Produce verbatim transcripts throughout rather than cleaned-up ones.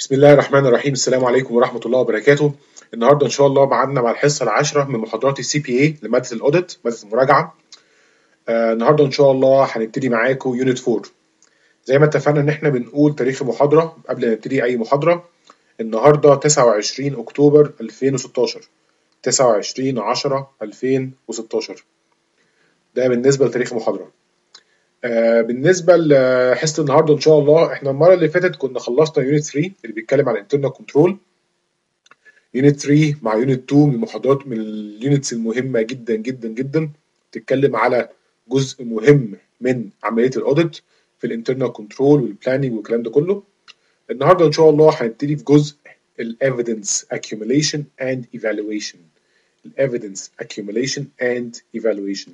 بسم الله الرحمن الرحيم. السلام عليكم ورحمة الله وبركاته. النهارده إن شاء الله معادنا مع الحصة العاشرة من محاضرات السي بي اي لمادة الأوديت، مادة المراجعة. آه النهارده إن شاء الله هنبتدي معاكم يونت أربعة. زي ما اتفقنا إن إحنا بنقول تاريخ المحاضرة قبل ما نبتدي أي محاضرة. النهارده تسعة وعشرين أكتوبر ألفين وستاشر، تسعة وعشرين عشرة ألفين وستاشر. ده بالنسبة لتاريخ المحاضرة. آه بالنسبة لحصة النهارده إن شاء الله، إحنا المرة اللي فاتت كنا خلصنا يونت ثلاثة اللي بيتكلم عن internal كنترول. يونت ثلاثة مع يونت اتنين من المحاضرات من اليونتس المهمة جدا جدا جدا، بتتكلم على جزء مهم من عملية الاوديت في الانترنال كنترول والبلاننج والكلام ده كله. النهارده ان شاء الله هنبتدي في جزء الايفيدنس accumulation and evaluation. الايفيدنس accumulation and evaluation.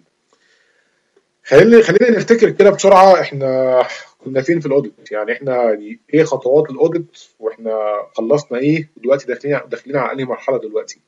خلينا خلينا نفتكر كده بسرعة احنا كنا فين في الاوديت، يعني احنا يعني ايه خطوات الاوديت واحنا خلصنا ايه ودلوقتي داخلين داخلين على انهي مرحلة دلوقتي.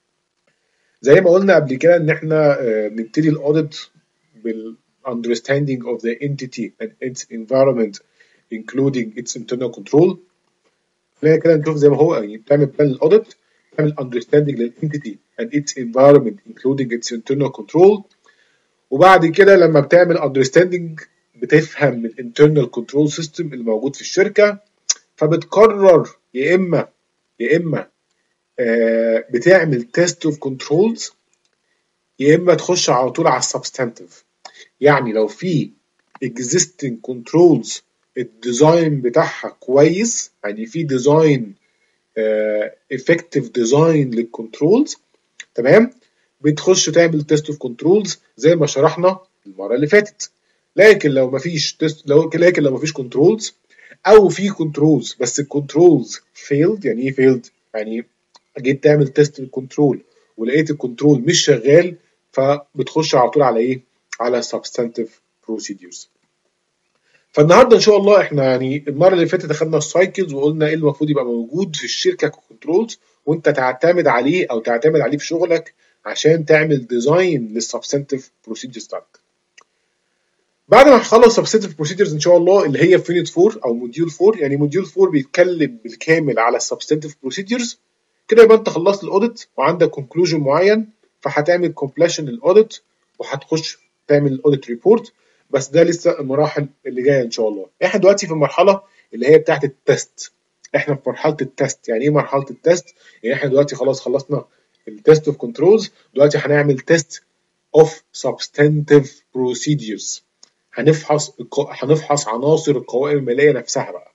زي ما قلنا قبل كده ان احنا بنبتدي الاوديت بال understanding of the entity and its environment including its internal control. خلينا كده نشوف زي ما هو، يعني بتعمل بلان الاوديت، تعمل understanding للentity and its environment including its internal control، وبعد كده لما بتعمل understanding بتفهم الانترنال كنترول سيستم اللي موجود في الشركه، فبتقرر يا اما يا اما آه بتعمل تيست اوف كنترولز، يا اما تخش على طول على السبستانتيف. يعني لو في existing controls الديزاين بتاعها كويس، يعني في ديزاين effective ديزاين للكنترولز، تمام، بتخش تعمل تيست اوف كنترولز زي ما شرحنا المره اللي فاتت. لكن لو مفيش تيست لو لكن لو مفيش كنترولز او في كنترولز بس الكنترولز فيلد. يعني ايه فيلد؟ يعني جيت تعمل تيست للكنترول ولقيت الكنترول مش شغال، فبتخش على طول على ايه؟ على substantive procedures. فالنهارده ان شاء الله احنا يعني المره اللي فاتت دخلنا السايكلز وقلنا ايه المفروض يبقى موجود في الشركه ككنترولز وانت تعتمد عليه او تعتمد عليه في شغلك عشان تعمل ديزاين للسبستانتيف بروسيدجرز بتاعتك. بعد ما نخلص سبستانتيف بروسيدجرز ان شاء الله اللي هي في يونت أربعة او موديول أربعة، يعني موديول أربعة بيتكلم بالكامل على السبستانتيف بروسيدجرز، كده يبقى انت خلصت الاوديت وعندك كونكلوجن معين، فهتعمل كومبليشن للاوديت وهتخش تعمل الاوديت ريبورت. بس ده لسه المراحل اللي جايه ان شاء الله. احنا دلوقتي في المرحله اللي هي بتاعت التست. احنا في مرحله التست. يعني ايه مرحله التست؟ يعني احنا دلوقتي خلاص خلصنا التست اوف كنترولز، دلوقتي هنعمل تيست اوف سبستانتيف بروسيدجرز. هنفحص هنفحص عناصر القوائم الماليه نفسها بقى.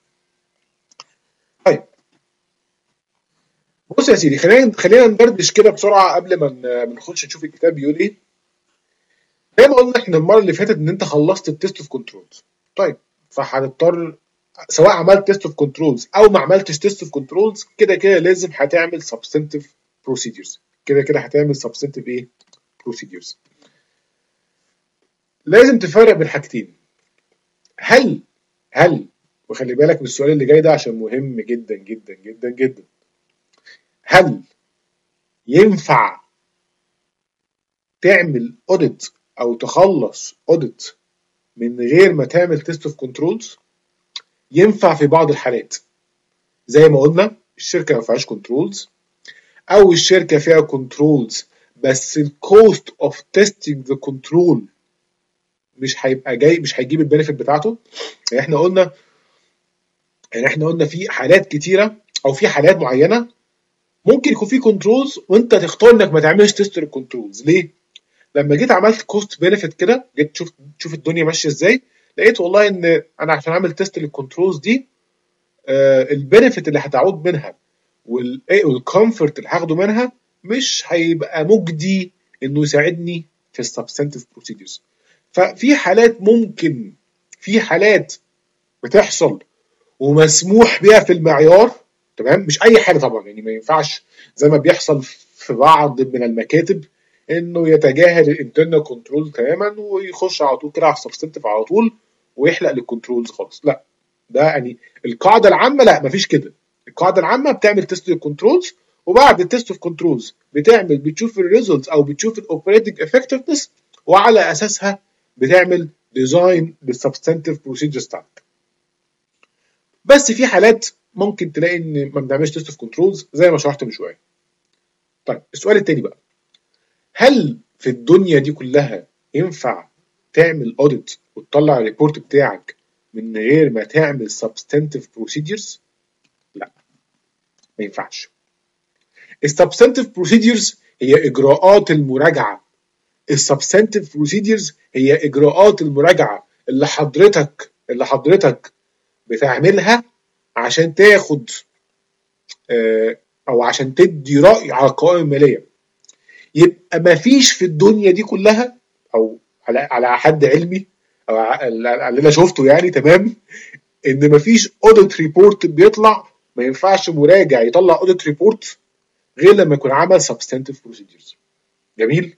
طيب بص يا سيدي، خلينا خلينا ندردش كده بسرعه قبل ما نخش نشوف الكتاب بيقول ايه. زي ما قلنا احنا المره اللي فاتت ان انت خلصت التيست اوف كنترولز. طيب فهتضطر سواء عملت تيست اوف كنترولز او ما عملتش تيست اوف كنترولز، كده كده لازم هتعمل سبستانتيف بروسيدجرز. كده كده هتعمل سبستانتيف ايه؟ بروسيدجرز. لازم تفرق بين حاجتين. هل هل وخلي بالك من السؤال اللي جاي ده عشان مهم جدا جدا جدا جدا. هل ينفع تعمل اوديت او تخلص اوديت من غير ما تعمل تيست اوف كنترولز؟ ينفع في بعض الحالات، زي ما قلنا الشركه ما فيهاش كنترولز، او الشركه فيها كنترولز بس الكوست اوف تيستنج ذا كنترول مش هيبقى جاي، مش هيجيب البنفيت بتاعته. يعني احنا قلنا يعني احنا قلنا في حالات كتيره او في حالات معينه ممكن يكون في كنترولز وانت تختار انك ما تعملش تيست للكنترولز. ليه؟ لما جيت عملت كوست بنفيت كده، جيت تشوف تشوف الدنيا ماشيه ازاي، لقيت والله ان انا عشان اعمل تيست للكنترولز دي آه البنفيت اللي هتعود منها والكومفورت اللي هاخده منها مش هيبقى مجدي انه يساعدني في السبستانتيف بروسيدجرز. ففي حالات ممكن في حالات بتحصل ومسموح بها في المعيار، تمام، مش اي حاله طبعا، يعني ما ينفعش زي ما بيحصل في بعض من المكاتب انه يتجاهل الانترنال كنترول تماما ويخش على طول كده على السبستانتيف على طول ويحلق للكنترولز خالص. لا، ده يعني القاعده العامه لا، مفيش كده. القاعده العامه بتعمل تيست للكنترولز، وبعد التيست اوف كنترولز بتعمل بتشوف الريزلتس او بتشوف الاوبريتنج افكتفنس، وعلى اساسها بتعمل ديزاين للسبستانتيف بروسيدجرز بتاعتك. بس في حالات ممكن تلاقي ان ما بنعملش تيست اوف كنترولز زي ما شرحت من شويه. طيب السؤال التاني بقى، هل في الدنيا دي كلها ينفع تعمل اوديت وتطلع الريبورت بتاعك من غير ما تعمل substantive procedures؟ لا، ما ينفعش. السبستانتيف بروسيديرز هي اجراءات المراجعه. السبستانتيف بروسيديرز هي اجراءات المراجعه اللي حضرتك اللي حضرتك بتعملها عشان تاخد آه او عشان تدي راي على القوائم الماليه. يبقى ما فيش في الدنيا دي كلها، او على على حد علمي او على اللي انا شفته يعني، تمام، ان ما فيش اوديت ريبورت بيطلع ما ينفعش مراجع يطلع اوديت ريبورت غير لما يكون عمل substantive procedures. جميل.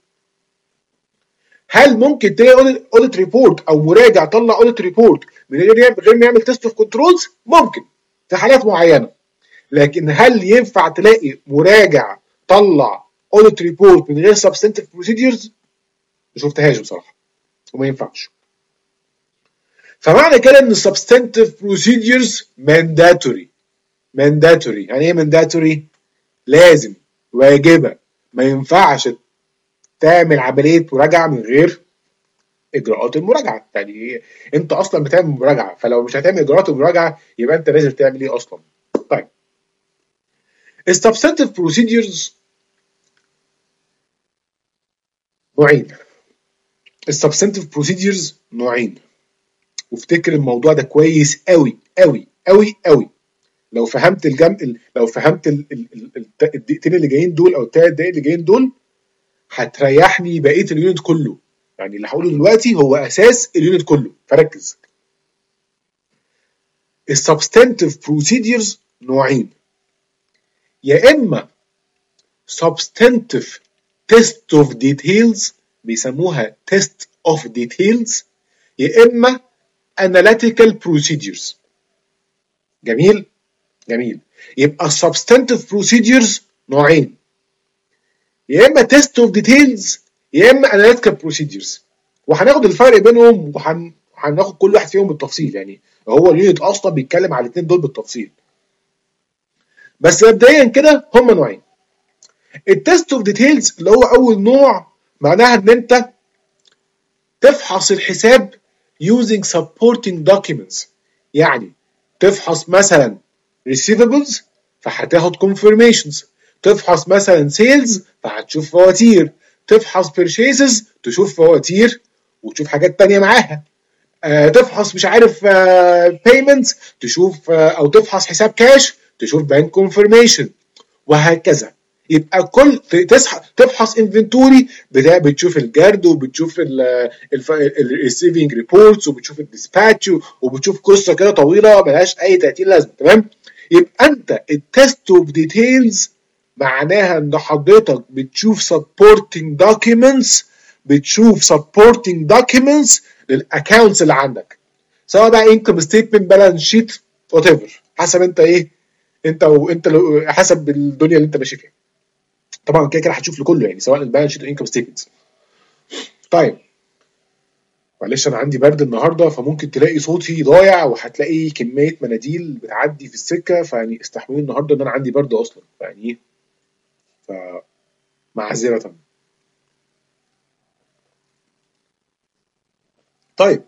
هل ممكن تلاقي اوديت ريبورت او مراجع طلع اوديت ريبورت من غير غير ما يعمل تيست اوف كنترولز؟ ممكن في حالات معينه. لكن هل ينفع تلاقي مراجع طلع اوديت ريبورت من غير substantive procedures؟ ما شفتهاش بصراحه وما ينفعش. فمعنى كده ان substantive procedures mandatory. mandatory يعني ايه mandatory؟ لازم، واجبه، ما ينفعش تعمل عمليه مراجعه من غير اجراءات المراجعه. يعني انت اصلا بتعمل مراجعه، فلو مش هتعمل اجراءات المراجعه يبقى انت لازم تعمل ايه اصلا؟ طيب السبستانتيف بروسيدجرز نوعين. السبستانتيف بروسيدجرز نوعين، وافتكر الموضوع ده كويس قوي قوي قوي قوي. لو فهمت الجم لو فهمت الدقيقتين اللي جايين دول او الثلاث دقايق اللي جايين دول هتريحني بقيه اليونت كله. يعني اللي هقوله دلوقتي هو اساس اليونت كله، فركز. السبستانتيف بروسيدجرز نوعين، يا اما substantive test of details بيسموها test of details، يا اما analytical procedures. جميل جميل. يبقى substantive procedures نوعين، يا اما test of details يا اما analytical procedures. وهناخد الفرق بينهم وهناخد كل واحد فيهم بالتفصيل. يعني هو اليونت اصلا بيتكلم على الاثنين دول بالتفصيل، بس مبدئيا كده هم نوعين. التست اوف ديتيلز اللي هو اول نوع، معناها ان انت تفحص الحساب using supporting documents. يعني تفحص مثلا receivables فهتاخد confirmations، تفحص مثلا sales فهتشوف فواتير، تفحص purchases تشوف فواتير وتشوف حاجات تانية معاها، آه تفحص مش عارف آه payments تشوف آه او تفحص حساب كاش تشوف bank confirmation، وهكذا. يبقى كل تفحص انفنتوري بتشوف الجرد وبتشوف الريسيفنج ريبورتس وبتشوف الديسباتش وبتشوف قصه كده طويله ملهاش اي تأتين لازمه، تمام. يبقى انت التست اوف ديتيلز معناها ان حضرتك بتشوف سبورتنج دوكيومنتس بتشوف سبورتنج دوكيومنتس للاكونتس اللي عندك، سواء بقى انكم ستيتمنت، بالانس شيت، وات ايفر، حسب انت ايه انت وانت حسب الدنيا اللي انت ماشي فيها. طبعا كده كده هتشوف لكله، يعني سواء البالانس شيت والانكم ستيتمنت. طيب معلش انا عندي برد النهارده فممكن تلاقي صوتي ضايع وهتلاقي كميه مناديل بتعدي في السكه، فيعني استحملوا النهارده ان انا عندي برد اصلا، يعني ايه، فمعذره. طيب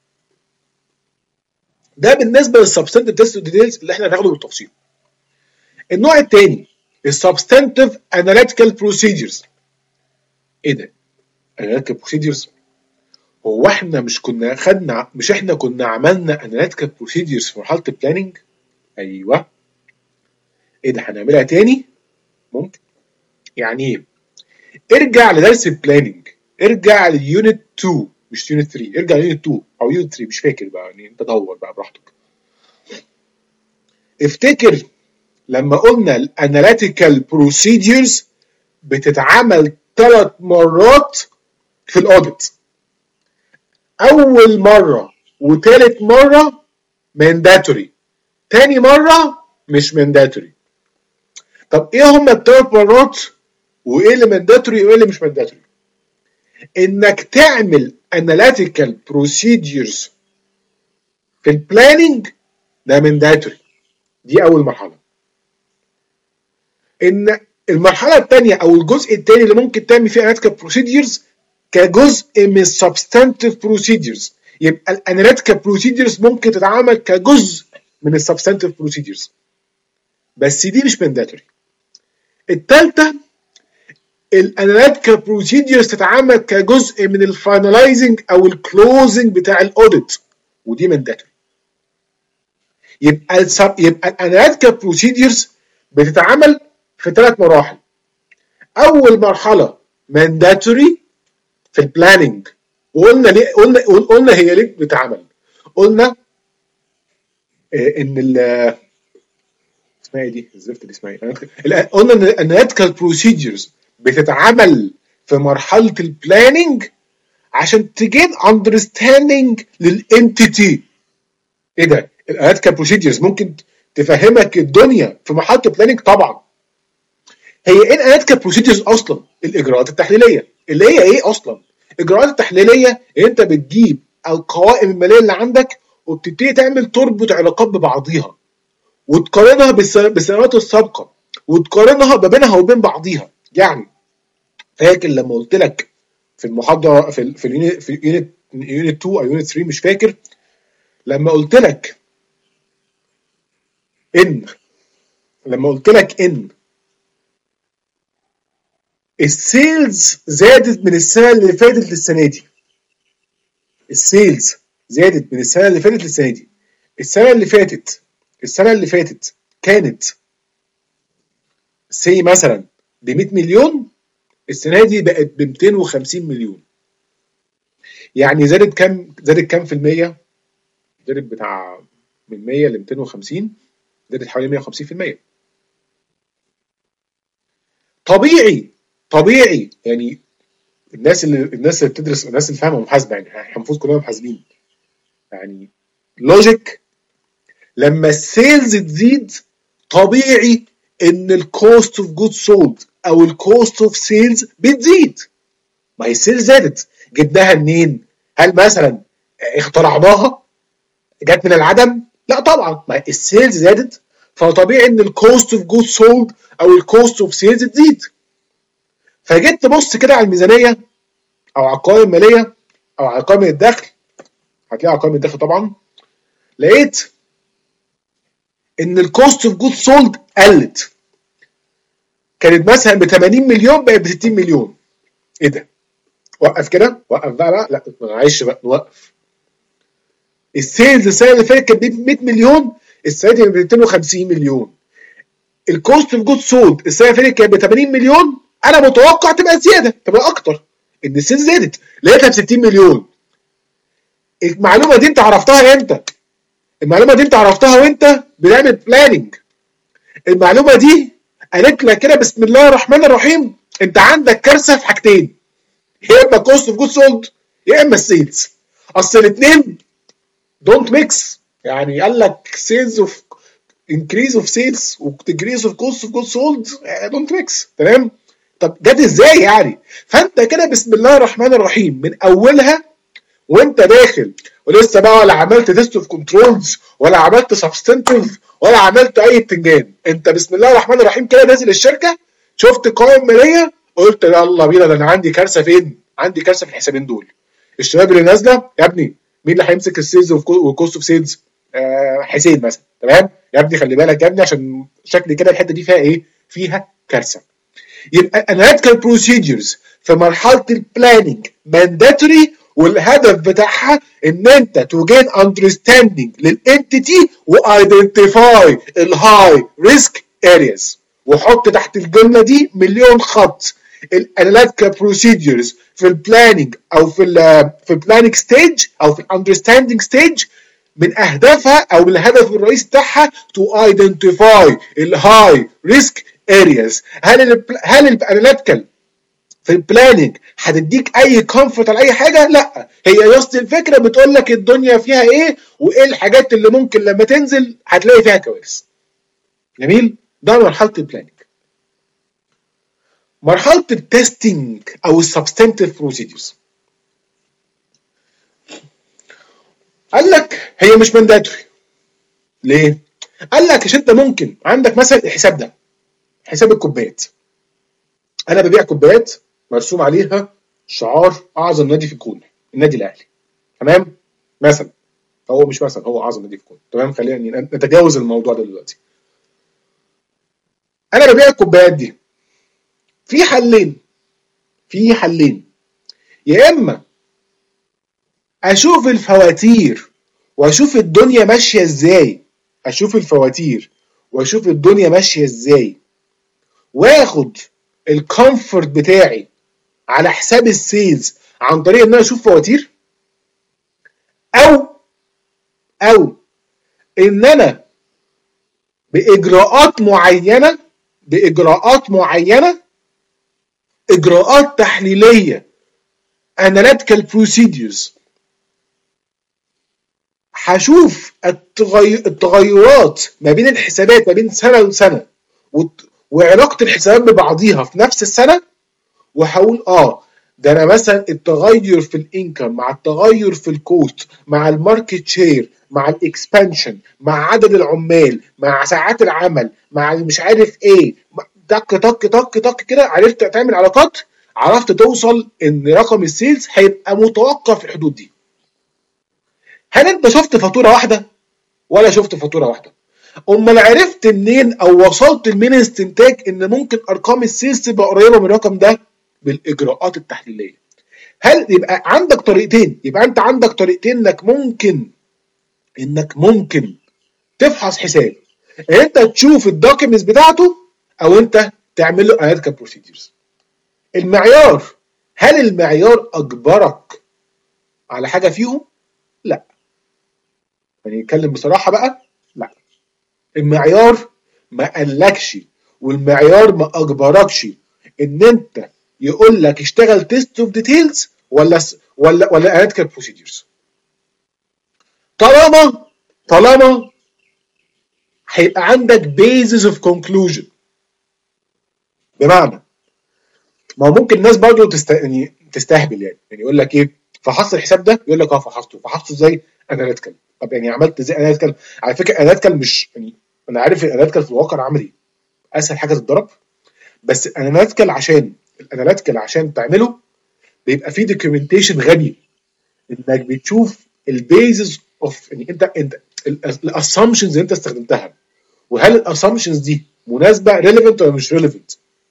ده بالنسبه للسبستانتيف تيست ديتيلز اللي احنا هناخده بالتفصيل. النوع الثاني السبستانتيف اناليتيكال بروسيدجرز. ايه ده اناليتيكال بروسيدجرز؟ هو احنا مش كنا خدنا مش احنا كنا عملنا اناليتيكال بروسيدجرز في مرحله البلاننج؟ ايوه. ايه ده هنعملها تاني؟ ممكن. يعني ايه؟ ارجع لدرس البلاننج، ارجع لليونت اتنين مش يونت تلاتة، ارجع ليونت اتنين او يونت تلاتة مش فاكر بقى، يعني انت دور بقى براحتك. افتكر لما قلنا الاناليتيكال بروسيدجرز بتتعمل ثلاث مرات في الاوديت، اول مره وثالث مره مانداتوري، تاني مره مش مانداتوري. طب ايه هم الثلاث مرات وايه اللي مانداتوري وايه اللي مش مانداتوري؟ انك تعمل analytical procedures في البلاننج ده مانداتوري، دي اول مرحله. ان المرحله الثانيه او الجزء الثاني اللي ممكن تعمل فيه اناليتيكال بروسيدجرز كجزء من السبستانتيف بروسيدجرز، يبقى الاناليتيكال بروسيدجرز ممكن تتعامل كجزء من السبستانتيف بروسيدجرز، بس دي مش مانداتوري. الثالثه الاناليتيكال بروسيدجرز تتعامل كجزء من الفاينلايزنج او الكلوزنج بتاع الاوديت، ودي مانداتوري. يبقى السب يبقى الاناليتيكال بروسيدجرز بتتعمل في ثلاث مراحل. اول مرحله مانداتوري في البلاننج، وقلنا ليه قلنا قلنا هي ليه بتتعمل. قلنا ان ال اسمها ايه دي الزفت دي اسمها ايه، قلنا ان الاناليتيكال بروسيدجرز بتتعمل في مرحله البلاننج عشان تجين اندرستاندينج للانتيتي. ايه ده؟ الاناليتيكال بروسيدجرز ممكن تفهمك الدنيا في مرحله البلاننج طبعا. هي ايه الاناليتيكال بروسيدجرز اصلا؟ الاجراءات التحليليه. اللي هي ايه اصلا؟ الاجراءات التحليليه انت بتجيب القوائم الماليه اللي عندك وبتبتدي تعمل تربط علاقات ببعضيها وتقارنها بالسنوات السابقه وتقارنها ما بينها وبين بعضيها. يعني فاكر لما قلت لك في المحاضره في في اليونت في يونت يونت اتنين او يونت تلاتة مش فاكر، لما قلت لك ان لما قلت لك ان السيلز زادت من السنه اللي فاتت للسنه دي. السيلز زادت من السنه اللي فاتت للسنه دي. السنه اللي فاتت السنه اللي فاتت كانت سي مثلا ب مية مليون، السنه دي بقت ب ميتين وخمسين مليون. يعني زادت كام زادت كام في المية؟ زادت بتاع من مية ل ميتين وخمسين، زادت حوالي مية وخمسين في المية. طبيعي طبيعي يعني الناس اللي الناس اللي بتدرس الناس اللي فاهمه محاسبه، يعني احنا المفروض كلنا محاسبين، يعني لوجيك لما السيلز تزيد طبيعي ان الكوست اوف جود سولد او الكوست اوف سيلز بتزيد. ما هي السيلز زادت، جبناها منين؟ هل مثلا اخترعناها؟ جت من العدم؟ لا طبعا، ما السيلز زادت فطبيعي ان الكوست اوف جود سولد او الكوست اوف سيلز تزيد. فجيت تبص كده على الميزانيه او على القوائم الماليه او على قائمه الدخل، هتلاقي على قائمه الدخل طبعا لقيت ان الكوست اوف جود سولد قلت، كانت مثلا ب تمانين مليون بقت ب ستين مليون. ايه ده؟ وقف كده، وقف بقى بقى لا معلش بقى نوقف. السيلز السنه اللي فاتت كانت ب مية مليون، السنه دي ب ميتين وخمسين مليون. الكوست اوف جود سولد السنه اللي فاتت كانت ب تمانين مليون، انا متوقع تبقى زياده، تبقى اكتر، ان السيلز زادت لقيتها ب ستين مليون. المعلومه دي انت عرفتها امتى؟ المعلومه دي انت عرفتها وانت بتعمل بلاننج. المعلومه دي قالت لك كده بسم الله الرحمن الرحيم انت عندك كارثه في حاجتين، يا اما كوست اوف جود سولد يا اما السيلز. اصل الاثنين دونت ميكس، يعني قال لك سيلز اوف انكريز اوف سيلز وديكريز اوف كوست اوف جود سولد دونت ميكس. تمام؟ طب جت ازاي يعني؟ فانت كده بسم الله الرحمن الرحيم من اولها وانت داخل ولسه بقى ولا عملت تيست اوف كنترولز ولا عملت سبستنتيف ولا عملت اي بتنجان، انت بسم الله الرحمن الرحيم كده نازل الشركه، شفت قوائم ماليه قلت يلا بينا، ده انا عندي كارثه. فين؟ عندي كارثه في الحسابين دول. الشباب اللي نازله يا ابني مين اللي هيمسك السيلز والكوست اوف سيلز؟ آه حسين مثلا. تمام يا ابني، خلي بالك يا ابني عشان شكلي كده الحته دي فيها ايه؟ فيها كارثه. يبقى اناليتيكال بروسيدجرز في مرحله البلاننج مانداتوري، والهدف بتاعها ان انت تو جين اندرستاندينج للانتيتي وايدنتيفاي الهاي ريسك ارياز. وحط تحت الجمله دي مليون خط. الاناليتيكال بروسيدجرز في البلاننج او في ال في البلاننج ستيج او في الاندرستاندينج ستيج من اهدافها او من الهدف الرئيسي بتاعها تو ايدنتيفاي الهاي ريسك ارياز. هل ال هل الاناليتيكال في البلاننج هتديك اي كومفورت على اي حاجه؟ لا، هي يصل الفكره بتقول لك الدنيا فيها ايه وايه الحاجات اللي ممكن لما تنزل هتلاقي فيها كوارث. جميل؟ ده مرحله البلاننج. مرحله التستنج او السبستنتيف بروسيدجرز قال لك هي مش مانداتوري. ليه؟ قال لك عشان انت ممكن عندك مثلا الحساب ده، حساب الكوبايات. انا ببيع كوبايات مرسوم عليها شعار اعظم نادي في الكون، النادي الاهلي، تمام؟ مثلا، هو مش مثلا، هو اعظم نادي في الكون، تمام؟ خلينا نتجاوز الموضوع ده دلوقتي. انا ببيع الكوبايات دي في حلين، في حلين يا اما اشوف الفواتير واشوف الدنيا ماشيه ازاي، اشوف الفواتير واشوف الدنيا ماشيه ازاي واخد الكومفورت بتاعي على حساب السيلز عن طريق ان انا اشوف فواتير، او او ان انا باجراءات معينه، باجراءات معينه، اجراءات تحليليه، analytical procedures، هشوف التغي... التغيرات ما بين الحسابات ما بين سنه وسنه وت... وعلاقه الحسابات ببعضيها في نفس السنه، وهقول اه ده انا مثلا التغير في الانكم مع التغير في الكوست مع الماركت شير مع الاكسبانشن مع عدد العمال مع ساعات العمل مع مش عارف ايه، تك تك تك تك كده عرفت تعمل علاقات، عرفت توصل ان رقم السيلز هيبقى متوقع في الحدود دي. هل انت شفت فاتوره واحده ولا شفت فاتوره واحده؟ امال عرفت منين او وصلت لمين استنتاج ان ممكن ارقام السيلز تبقى قريبه من الرقم ده؟ بالاجراءات التحليليه. هل يبقى عندك طريقتين، يبقى انت عندك طريقتين انك ممكن انك ممكن تفحص حساب، ان انت تشوف الدوكيومنتس بتاعته او انت تعمل له اناليتيكال بروسيدجرز. المعيار، هل المعيار اجبرك على حاجه فيهم؟ لا. يعني نتكلم بصراحه بقى، لا. المعيار ما قالكش والمعيار ما اجبركش ان انت يقول لك اشتغل تيست اوف ديتيلز ولا ولا ولا اناليتيكال بروسيدجرز. طالما طالما هيبقى عندك بيزز اوف كونكلوجن. بمعنى، ما هو ممكن الناس برضه تست... يعني تستهبل، يعني يعني يقول لك ايه، فحصت الحساب ده، يقول لك اه فحصته، فحصته ازاي؟ اناليتيكال. طب يعني عملت ازاي اناليتيكال؟ على فكره اناليتيكال مش يعني، انا عارف الاناليتيكال في الواقع العملي اسهل حاجه تتضرب، بس الاناليتيكال عشان الاناليتيكال عشان تعمله بيبقى فيه دوكيومنتيشن غبي، انك بتشوف البيزز اوف، يعني انت انت الاسامبشنز اللي انت استخدمتها، وهل الاسامبشنز دي مناسبه ريليفنت ولا مش ريليفنت،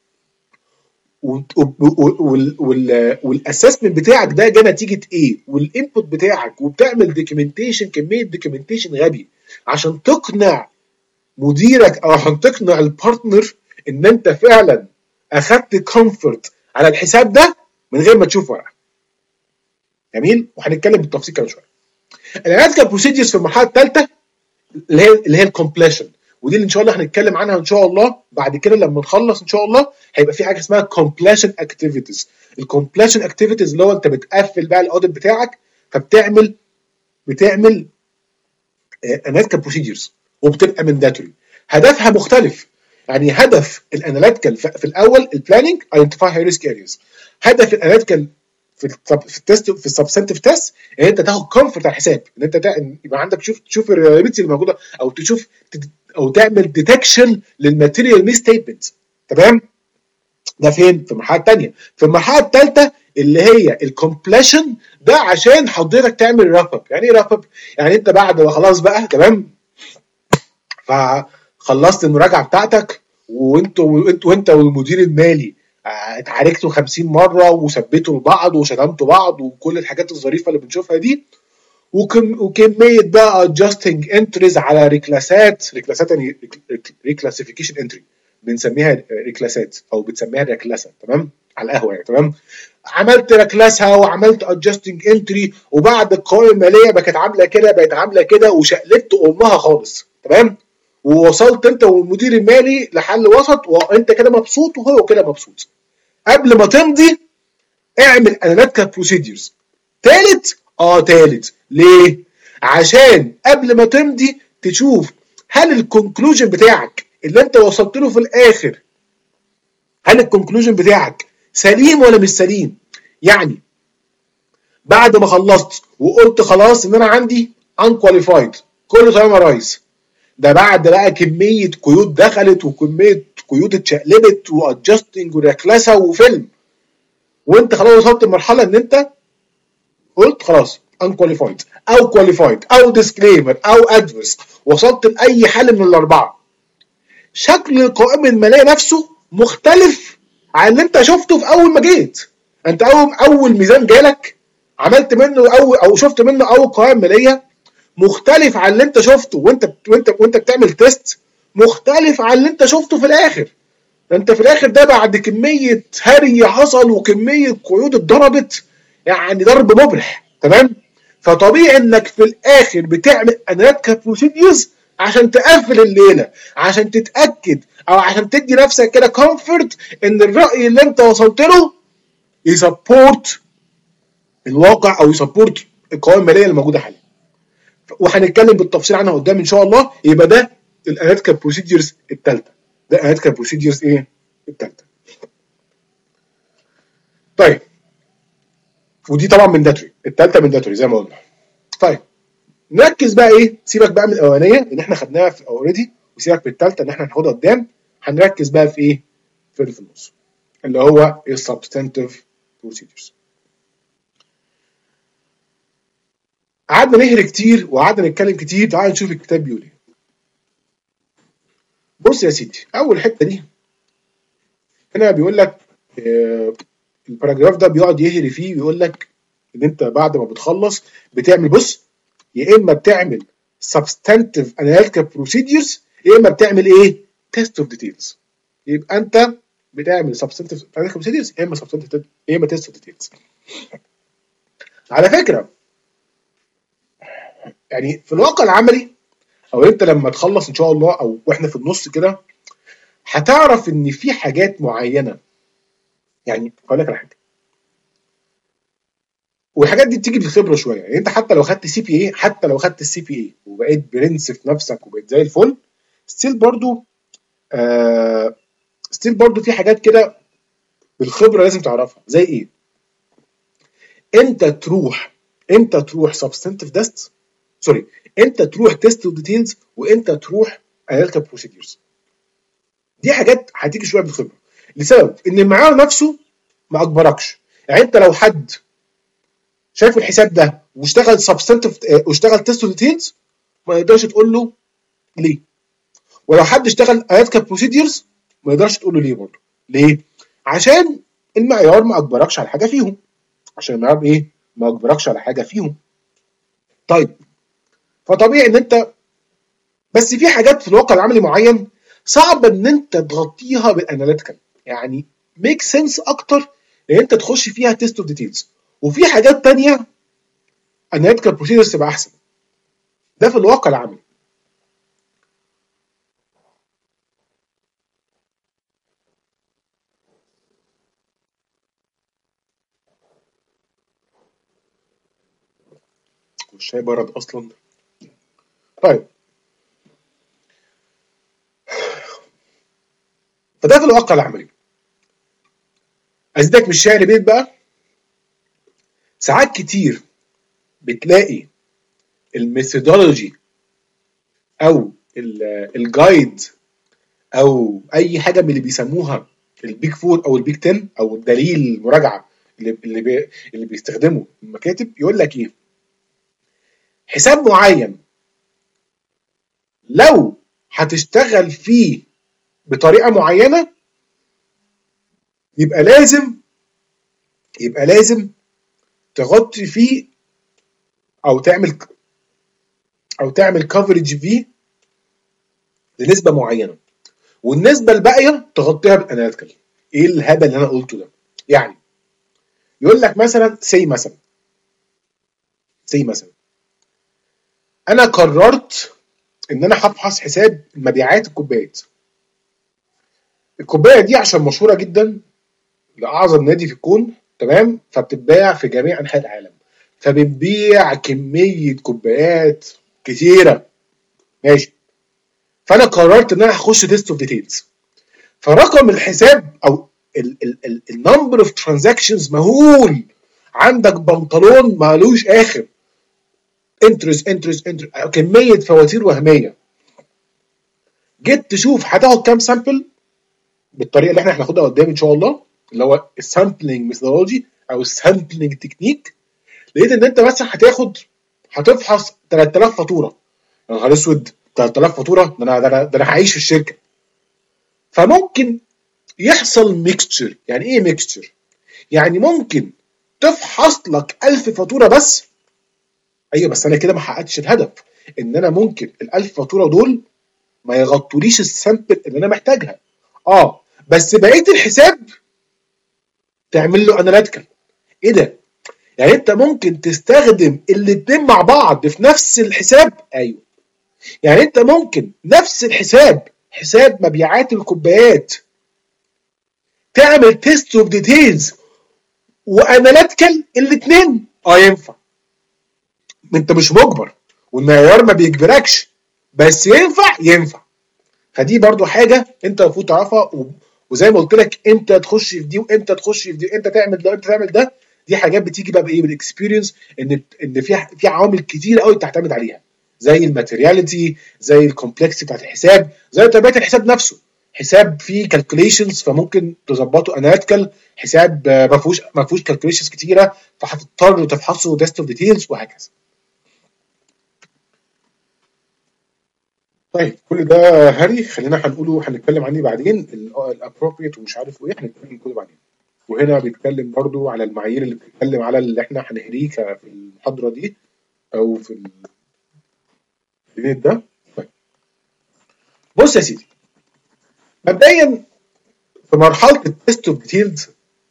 والاسسمنت بتاعك ده جه نتيجه ايه، والانبوت بتاعك، وبتعمل دوكيومنتيشن، كميه دوكيومنتيشن غبي عشان تقنع مديرك او عشان تقنع البارتنر ان انت فعلا اخدت كومفورت على الحساب ده من غير ما تشوف ورقه. جميل، وهنتكلم بالتفصيل كمان شويه. الاناليتيكال بروسيدجرز في المرحله الثالثه اللي هي اللي هي الكومبليشن، ودي اللي ان شاء الله هنتكلم عنها ان شاء الله بعد كده لما نخلص ان شاء الله. هيبقى في حاجه اسمها كومبليشن اكتيفيتيز. الكومبليشن اكتيفيتيز اللي هو انت بتقفل بقى الاوديت بتاعك، فبتعمل بتعمل اناليتيكال بروسيدجرز وبتبقى مانداتوري. هدفها مختلف، يعني هدف الاناليتيكال في الاول البلاننج، ايدنتيفاي هاي ريسك ارياز. هدف الاناليتيكال في في التست، في السبسنتيف تيست، ان انت تاخد كومفورت على الحساب، ان انت يبقى عندك تشوف تشوف الريلابيلتي اللي موجوده، او تشوف او تعمل ديتكشن للماتيريال ميس ستيتمنت. تمام؟ ده فين؟ في المرحله الثانيه. في المرحله الثالثه اللي هي الكومبليشن، ده عشان حضرتك تعمل راب اب. يعني ايه راب اب؟ يعني انت بعد ما خلاص بقى تمام، فخلصت المراجعه بتاعتك، وانت وانت وانت والمدير المالي اتعاركتوا خمسين مره وثبتوا لبعض وشتمتوا بعض وكل الحاجات الظريفه اللي بنشوفها دي، وكم وكميه بقى adjusting entries على ريكلاسات. ريكلاسات يعني ريكلاسيفيكيشن انتري، بنسميها ريكلاسات او بتسميها ريكلاسه، تمام؟ على القهوه يعني، تمام؟ عملت ريكلاسها وعملت adjusting entry، وبعد القوائم الماليه بقت عامله كده، بقت عامله كده، وشقلبت امها خالص، تمام؟ ووصلت انت والمدير المالي لحل وسط، وانت كده مبسوط وهو كده مبسوط. قبل ما تمضي اعمل اناليتيكال بروسيدجرز. تالت اه تالت ليه؟ عشان قبل ما تمضي تشوف هل الكونكلوجن بتاعك اللي انت وصلت له في الاخر، هل الكونكلوجن بتاعك سليم ولا مش سليم. يعني بعد ما خلصت وقلت خلاص ان انا عندي unqualified، كله تمام يا ريس، ده بعد بقى كميه قيود دخلت وكميه قيود اتشقلبت وادجستنج وركلسه وفيلم، وانت خلاص وصلت لمرحله ان انت قلت خلاص unqualified او qualified او disclaimer او adverse، وصلت لاي حل من الاربعه. شكل القوائم الماليه نفسه مختلف عن اللي انت شفته في اول ما جيت. انت اول اول ميزان جالك عملت منه او او شفت منه اول قوائم ماليه مختلف عن اللي انت شفته وانت وانت وانت بتعمل تيست، مختلف عن اللي انت شفته في الاخر. انت في الاخر ده بعد كميه هري حصل وكميه قيود اتضربت، يعني ضرب مبرح، تمام؟ فطبيعي انك في الاخر بتعمل اناليتيكال بروسيديرز عشان تقفل الليله، عشان تتاكد او عشان تدي نفسك كده كومفورت ان الراي اللي انت وصلت له يسبورت الواقع او يسبورت القوائم الماليه اللي موجوده حاليا. وهنتكلم بالتفصيل عنها قدام ان شاء الله. يبقى ده الاناليتيكال بروسيديرز الثالثه، ده الاناليتيكال بروسيديرز ايه؟ الثالثه. طيب ودي طبعا من داتري، الثالثه من داتري زي ما قلنا. طيب نركز بقى ايه، سيبك بقى من الاولانيه اللي احنا خدناها في اوريدي، وسيبك من الثالثه اللي احنا هناخدها قدام. هنركز بقى في ايه؟ في اللي في النص اللي هو السبستانتيف بروسيدرز. قعدنا نهري كتير وقعدنا نتكلم كتير، تعال نشوف الكتاب بيقول ايه. بص يا سيدي، اول حته دي هنا بيقول لك آه الباراجراف ده بيقعد يهري فيه، بيقول لك ان انت بعد ما بتخلص بتعمل، بص، يا اما بتعمل substantive analytical procedures يا اما بتعمل ايه؟ test of details. يبقى انت بتعمل substantive analytical procedures يا اما substantive يا اما test of details. على فكره يعني في الواقع العملي او انت لما تخلص ان شاء الله او واحنا في النص كده هتعرف ان في حاجات معينه. يعني اقول لك على حاجه، والحاجات دي بتيجي بالخبره شويه. يعني انت حتى لو خدت سي بي اي، حتى لو خدت السي بي اي وبقيت برنس في نفسك وبقيت زي الفل، ستيل برضو آه ستيل برضو في حاجات كده بالخبره لازم تعرفها. زي ايه؟ انت تروح انت تروح سبستانتيف تيست، سوري انت تروح تيست وديتيلز، وانت تروح اناليتيكال بروسيديرز. دي حاجات هتيجي شويه بالخبره، لسبب ان المعيار نفسه ما اجبركش. يعني انت لو حد شايف الحساب ده واشتغل سبستانتيف واشتغل تيست وديتيلز ما يقدرش تقول له ليه. ولو حد اشتغل اناليتيكال بروسيديرز ما يقدرش تقول له ليه برضه. ليه؟ عشان المعيار ما اجبركش على حاجه فيهم. عشان المعيار ايه؟ ما اجبركش على حاجه فيهم. طيب فطبيعي ان انت، بس في حاجات في الواقع العملي معين صعب ان انت تغطيها بالاناليتيكال، يعني ميك سنس اكتر ان انت تخش فيها تيست اوف ديتيلز، وفي حاجات تانية اناليتيكال بروسيدرز تبقى احسن. ده في الواقع العملي. والشاي برد اصلا. طيب فده في الواقع العملي. ازيدك من الشعر بيت بقى، ساعات كتير بتلاقي الميثودولوجي او الجايد او اي حاجه من اللي بيسموها البيك فور او البيك عشرة او الدليل المراجعه اللي اللي, بي اللي بيستخدمه المكاتب، يقول لك ايه؟ حساب معين لو هتشتغل فيه بطريقه معينه يبقى لازم يبقى لازم تغطي فيه او تعمل او تعمل كفرج فيه لنسبه معينه، والنسبه الباقيه تغطيها بالاناليتيكال. ايه الهبل اللي انا قلته ده؟ يعني يقول لك مثلا سي مثلا سي مثلا انا قررت ان انا هفحص حساب مبيعات الكوبايات. الكوبايه دي عشان مشهوره جدا لاعظم نادي في الكون، تمام؟ فبتتباع في جميع انحاء العالم، فبتبيع كميه كوبايات كتيره، ماشي. فانا قررت ان انا هخش تيست اوف ديتيلز، فرقم الحساب او النمبر اوف ترانزاكشنز مهول. عندك بنطلون مالوش اخر، انترس انترس انترس كميه فواتير وهميه. جيت تشوف هتاخد كام سامبل بالطريقه اللي احنا هناخدها قدام ان شاء الله، اللي هو السامبلنج ميثودولوجي او السامبلنج تكنيك، لقيت ان انت مثلا هتاخد هتفحص ثلاثة آلاف فاتوره. يا نهار اسود، ثلاثة آلاف فاتوره، ده انا ده انا ده انا هعيش في الشركه. فممكن يحصل ميكستشر. يعني ايه ميكستشر؟ يعني ممكن تفحص لك ألف فاتوره بس. ايوه بس انا كده ما حققتش الهدف، ان انا ممكن ال ألف فاتوره دول ما يغطوليش السامبل اللي انا محتاجها. اه بس بقيه الحساب تعمل له اناليتيكال. ايه ده؟ يعني انت ممكن تستخدم الاتنين مع بعض في نفس الحساب. ايوه، يعني انت ممكن نفس الحساب، حساب مبيعات الكوبايات، تعمل تيست اوف ديتيلز واناليتيكال الاتنين. اه ينفع، انت مش مجبر والمعيار ما بيجبركش، بس ينفع ينفع. فدي برضو حاجه انت المفروض تعرفها، وزي ما قلت لك امتى تخش في دي وامتى تخش في دي، امتى تعمل ده وامتى تعمل ده. دي حاجات بتيجي بقى بايه؟ بالاكسبيرينس، ان ان في في عوامل كتير قوي بتعتمد عليها، زي الماتيرياليتي، زي الكومبلكسيتي بتاعت الحساب، زي طبيعه الحساب نفسه. حساب فيه كالكوليشنز فممكن تظبطه اناليتيكال، حساب ما فيهوش ما فيهوش كالكوليشنز كتيره فهتضطر تفحصه تيست اوف ديتيلز وهكذا. طيب كل ده هري، خلينا هنقوله هنتكلم عنه بعدين، الابروبريت ومش عارف ايه هنتكلم كله بعدين. وهنا بيتكلم برضو على المعايير اللي بتتكلم على اللي احنا هنهريه في المحاضره دي او في اليونت ده. طيب بص يا سيدي، مبدئيا في مرحله التيست اوف ديتيلز،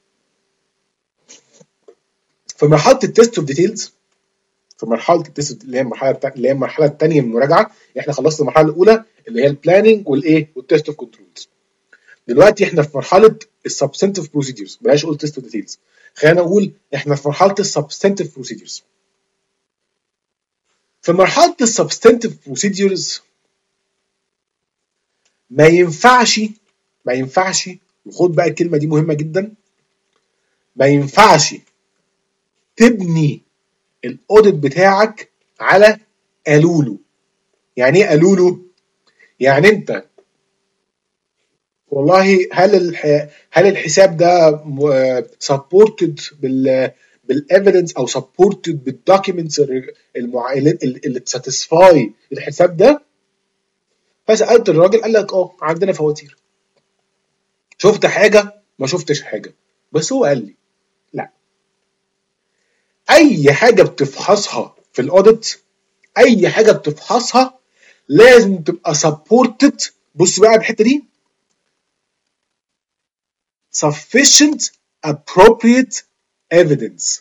في مرحله التيست اوف ديتيلز في مرحله التيست اللي هي المرحله اللي هي المرحله الثانيه من المراجعه. احنا خلصنا المرحله الاولى اللي هي البلاننج والايه والتيست اوف كنترولز. دلوقتي احنا في مرحله السبستنتيف بروسيدرز، بلاش اقول تيست اوف ديتيلز، خلينا نقول احنا في مرحله السبستنتيف بروسيدرز. في مرحله السبستنتيف بروسيدرز ما ينفعش ما ينفعش وخد بقى الكلمه دي مهمه جدا، ما ينفعش تبني الاوديت بتاعك على قالولو. يعني ايه قالولو؟ يعني انت والله هل الح... هل الحساب ده سبورتد بال بالايفيدنس او سبورتد بالدوكيومنتس المع... اللي تساتسفاي الحساب ده. فسالت الراجل قال لك اه عندنا فواتير. شفت حاجه؟ ما شفتش حاجه، بس هو قال لي لا. اي حاجه بتفحصها في الاوديت، اي حاجه بتفحصها لازم تبقى سبورتد. بص بقى الحته دي، sufficient appropriate evidence.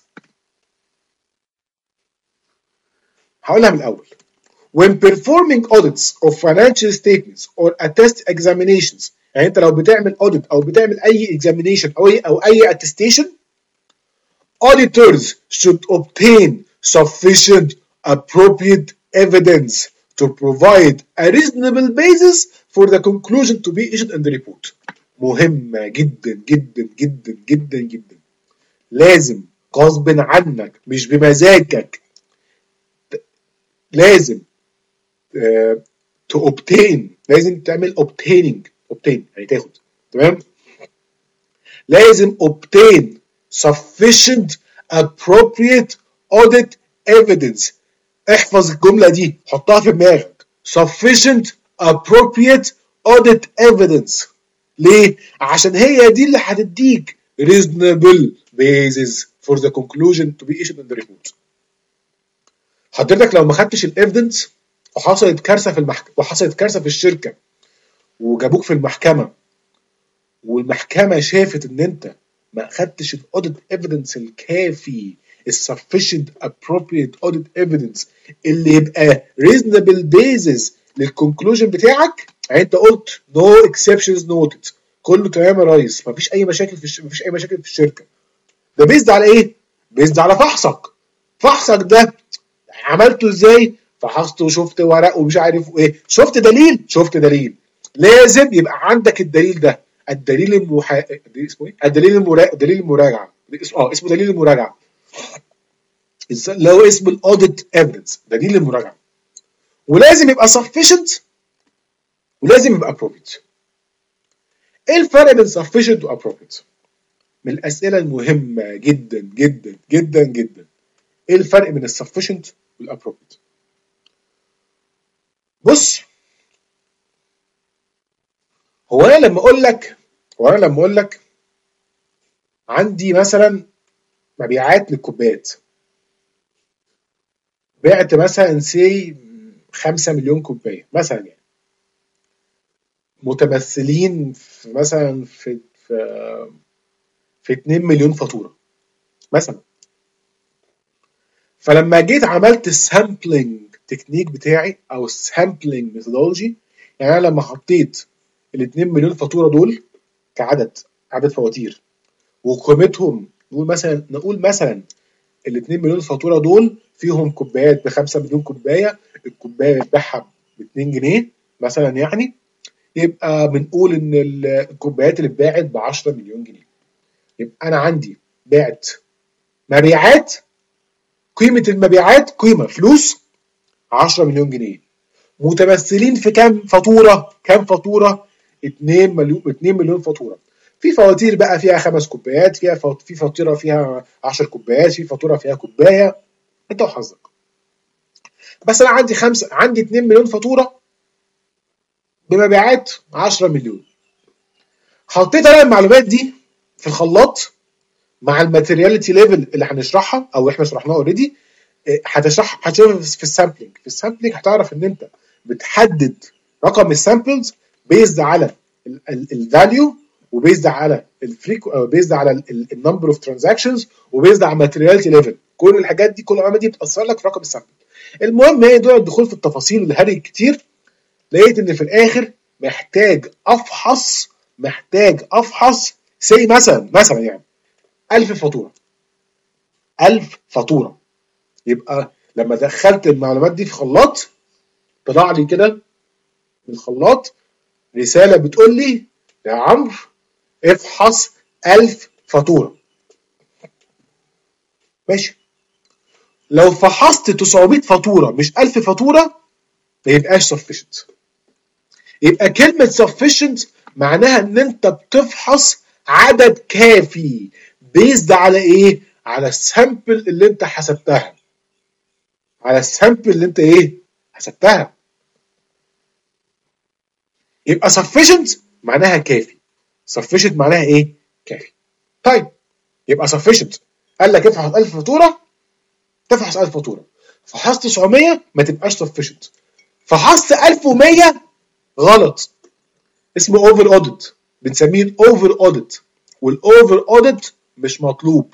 هقولها من الاول. When performing audits of financial statements or attest examinations، يعني انت لو بتعمل audit او بتعمل اي examination او اي او اي attestation، auditors should obtain sufficient appropriate evidence to provide a reasonable basis for the conclusion to be issued in the report. مهمة جدا جدا جدا جدا جدا. لازم غصب عنك مش بمزاجك، لازم uh, to obtain، لازم تعمل obtaining obtain يعني تاخد، تمام؟ لازم obtain sufficient appropriate audit evidence. احفظ الجملة دي، حطها في دماغك. sufficient appropriate audit evidence. ليه؟ عشان هي دي اللي هتديك reasonable basis for the conclusion to be issued in the report. حضرتك لو ما خدتش الايفيدنس وحصلت كارثه في المحكمه وحصلت كارثه في الشركه وجابوك في المحكمه، والمحكمه شافت ان انت ما خدتش الاوديت ايفيدنس الكافي، السفيشنت ابروبريت اوديت ايفيدنس اللي يبقى reasonable basis للكونكلوجن بتاعك، يعني انت قلت no exceptions noted، كله تمام يا ريس، مفيش اي مشاكل في الش... مفيش اي مشاكل في الشركه. ده بيزد على ايه؟ بيزد على فحصك. فحصك ده عملته ازاي؟ فحصت وشفت ورق ومش عارف ايه، شفت دليل، شفت دليل. لازم يبقى عندك الدليل ده، الدليل المحا... اسمه ايه؟ الدليل المرا... دليل المراجعه. اه اسمه دليل المراجعه. اللي هو اسم الاوديت ايفيدنس، دليل المراجعه. ولازم يبقى sufficient ولازم يبقى appropriate. ايه الفرق بين sufficient و appropriate؟ من الاسئله المهمه جدا جدا جدا جدا. ايه الفرق بين السفشنت والappropriate؟ بص، هو انا لما اقول لك هو انا لما اقول لك عندي مثلا مبيعات للكوبايات، بعت مثلا سي خمسة مليون كوبايه مثلا، يعني متمثلين في مثلا في في في اتنين مليون فاتوره مثلا. فلما جيت عملت السامبلنج تكنيك بتاعي او السامبلنج ميثودولوجي، يعني انا لما حطيت ال اتنين مليون فاتوره دول كعدد عدد فواتير وقيمتهم، نقول مثلا نقول مثلا ال اتنين مليون فاتوره دول فيهم كوبايات ب خمسة مليون كوبايه، الكوبايه بتبيعها ب اتنين جنيه مثلا، يعني يبقى بنقول ان الكوبايات اللي اتباعت ب عشرة مليون جنيه. يبقى انا عندي بعت مبيعات، قيمه المبيعات قيمه فلوس عشرة مليون جنيه، متمثلين في كام فاتوره؟ كام فاتوره؟ اتنين مليون اتنين مليون فاتوره. في فواتير بقى فيها خمس كوبايات، فيها فوت... في فاتوره فيها عشر كوبايات، في فاتوره فيها كوبايه، انت وحظك. بس انا عندي خمسه عندي اتنين مليون فاتوره بمبيعات عشرة مليون. حطيت انا المعلومات دي في الخلاط مع الماتيرياليتي ليفل اللي هنشرحها او احنا شرحناها اوريدي. هتشرح هتشوف في السامبلنج في السامبلنج هتعرف ان انت بتحدد رقم السامبلز بيزد على الفاليو، وبيزد على الفريكو، بيزد على النمبر اوف ترانزاكشنز، وبيزد على الماتيرياليتي ليفل. كل الحاجات دي كل العلامات دي بتاثر لك في رقم السامبل. المهم هي دول الدخول في التفاصيل والهري كتير. لقيت ان في الاخر محتاج افحص محتاج افحص سي مثلا مثلا يعني ألف فاتوره ألف فاتوره. يبقى لما دخلت المعلومات دي في خلاط، طلع لي كده من الخلاط رساله بتقول لي يا عمرو افحص ألف فاتوره. ماشي، لو فحصت تسعمية فاتوره مش ألف فاتوره ما يبقاش sufficient. يبقى كلمه sufficient معناها ان انت بتفحص عدد كافي. بيزد على ايه؟ على السامبل اللي انت حسبتها على السامبل اللي انت ايه حسبتها. يبقى sufficient معناها كافي. sufficient معناها ايه؟ كافي. طيب، يبقى sufficient قال لك افحص ألف فاتوره تفحص ألف فاتوره. فحصت تسعمية ما تبقاش sufficient. فحصت ألف ومية غلط، اسمه اوفر اوديت، بنسميه الاوفر اوديت. والاوفر اوديت مش مطلوب.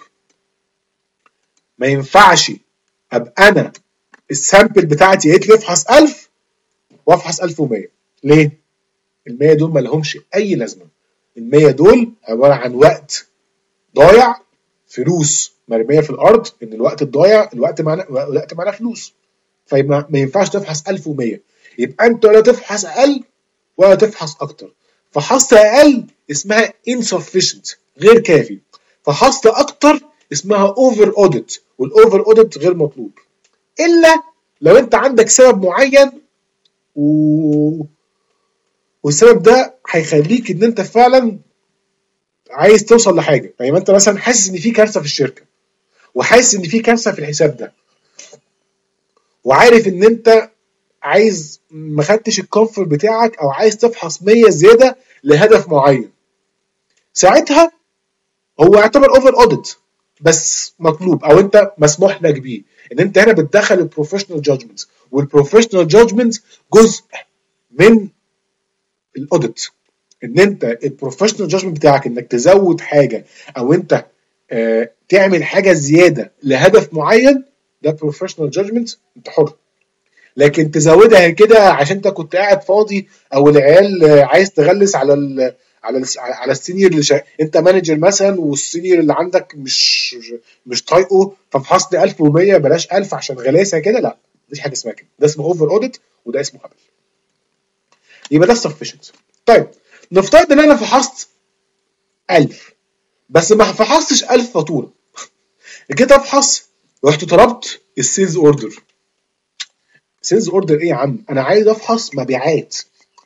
ما ينفعش ابقى انا السامبل بتاعتي قالت لي افحص ألف وافحص ألف ومية. ليه؟ ال مية دول ما لهمش اي لازمه. ال مية دول عباره عن وقت ضايع، فلوس مرميه في الارض. ان الوقت الضايع الوقت معناه الوقت معناه فلوس. فما ما ينفعش تفحص ألف ومية. يبقى انت ولا تفحص اقل ولا تفحص اكتر. فحصت اقل اسمها insufficient، غير كافي. فحصت اكتر اسمها over audit، والاوفر audit غير مطلوب. الا لو انت عندك سبب معين و... والسبب ده هيخليك ان انت فعلا عايز توصل لحاجه. يعني انت مثلا حاسس ان في كارثه في الشركه، وحاسس ان في كارثه في الحساب ده، وعارف ان انت عايز ما خدتش الكونفر بتاعك او عايز تفحص مية زياده لهدف معين. ساعتها هو يعتبر اوفر اوديت بس مطلوب، او انت مسموح لك بيه. ان انت هنا بتدخل البروفيشنال جادجمنت، والبروفيشنال جادجمنت جزء من الاوديت. ان انت البروفيشنال جادجمنت بتاعك انك تزود حاجه، او انت آه تعمل حاجه زياده لهدف معين، ده بروفيشنال جادجمنت، انت حر. لكن تزودها كده عشان انت كنت قاعد فاضي، او العيال آه عايز تغلس على ال على ال على السينيور اللي شا... انت مانجر مثلا، والسينيور اللي عندك مش مش طايقه، ففحصت ألف ومية بلاش ألف عشان غلاسه كده. لا، مفيش حاجه اسمها كده. ده اسمه اوفر اوديت، وده اسمه هبل. يبقى ده sufficient. طيب، نفترض ان انا فحصت ألف بس ما فحصتش ألف فاتوره. جيت افحص، رحت طلبت السيلز اوردر. سيلز اوردر ايه يا عم؟ انا عايز افحص مبيعات.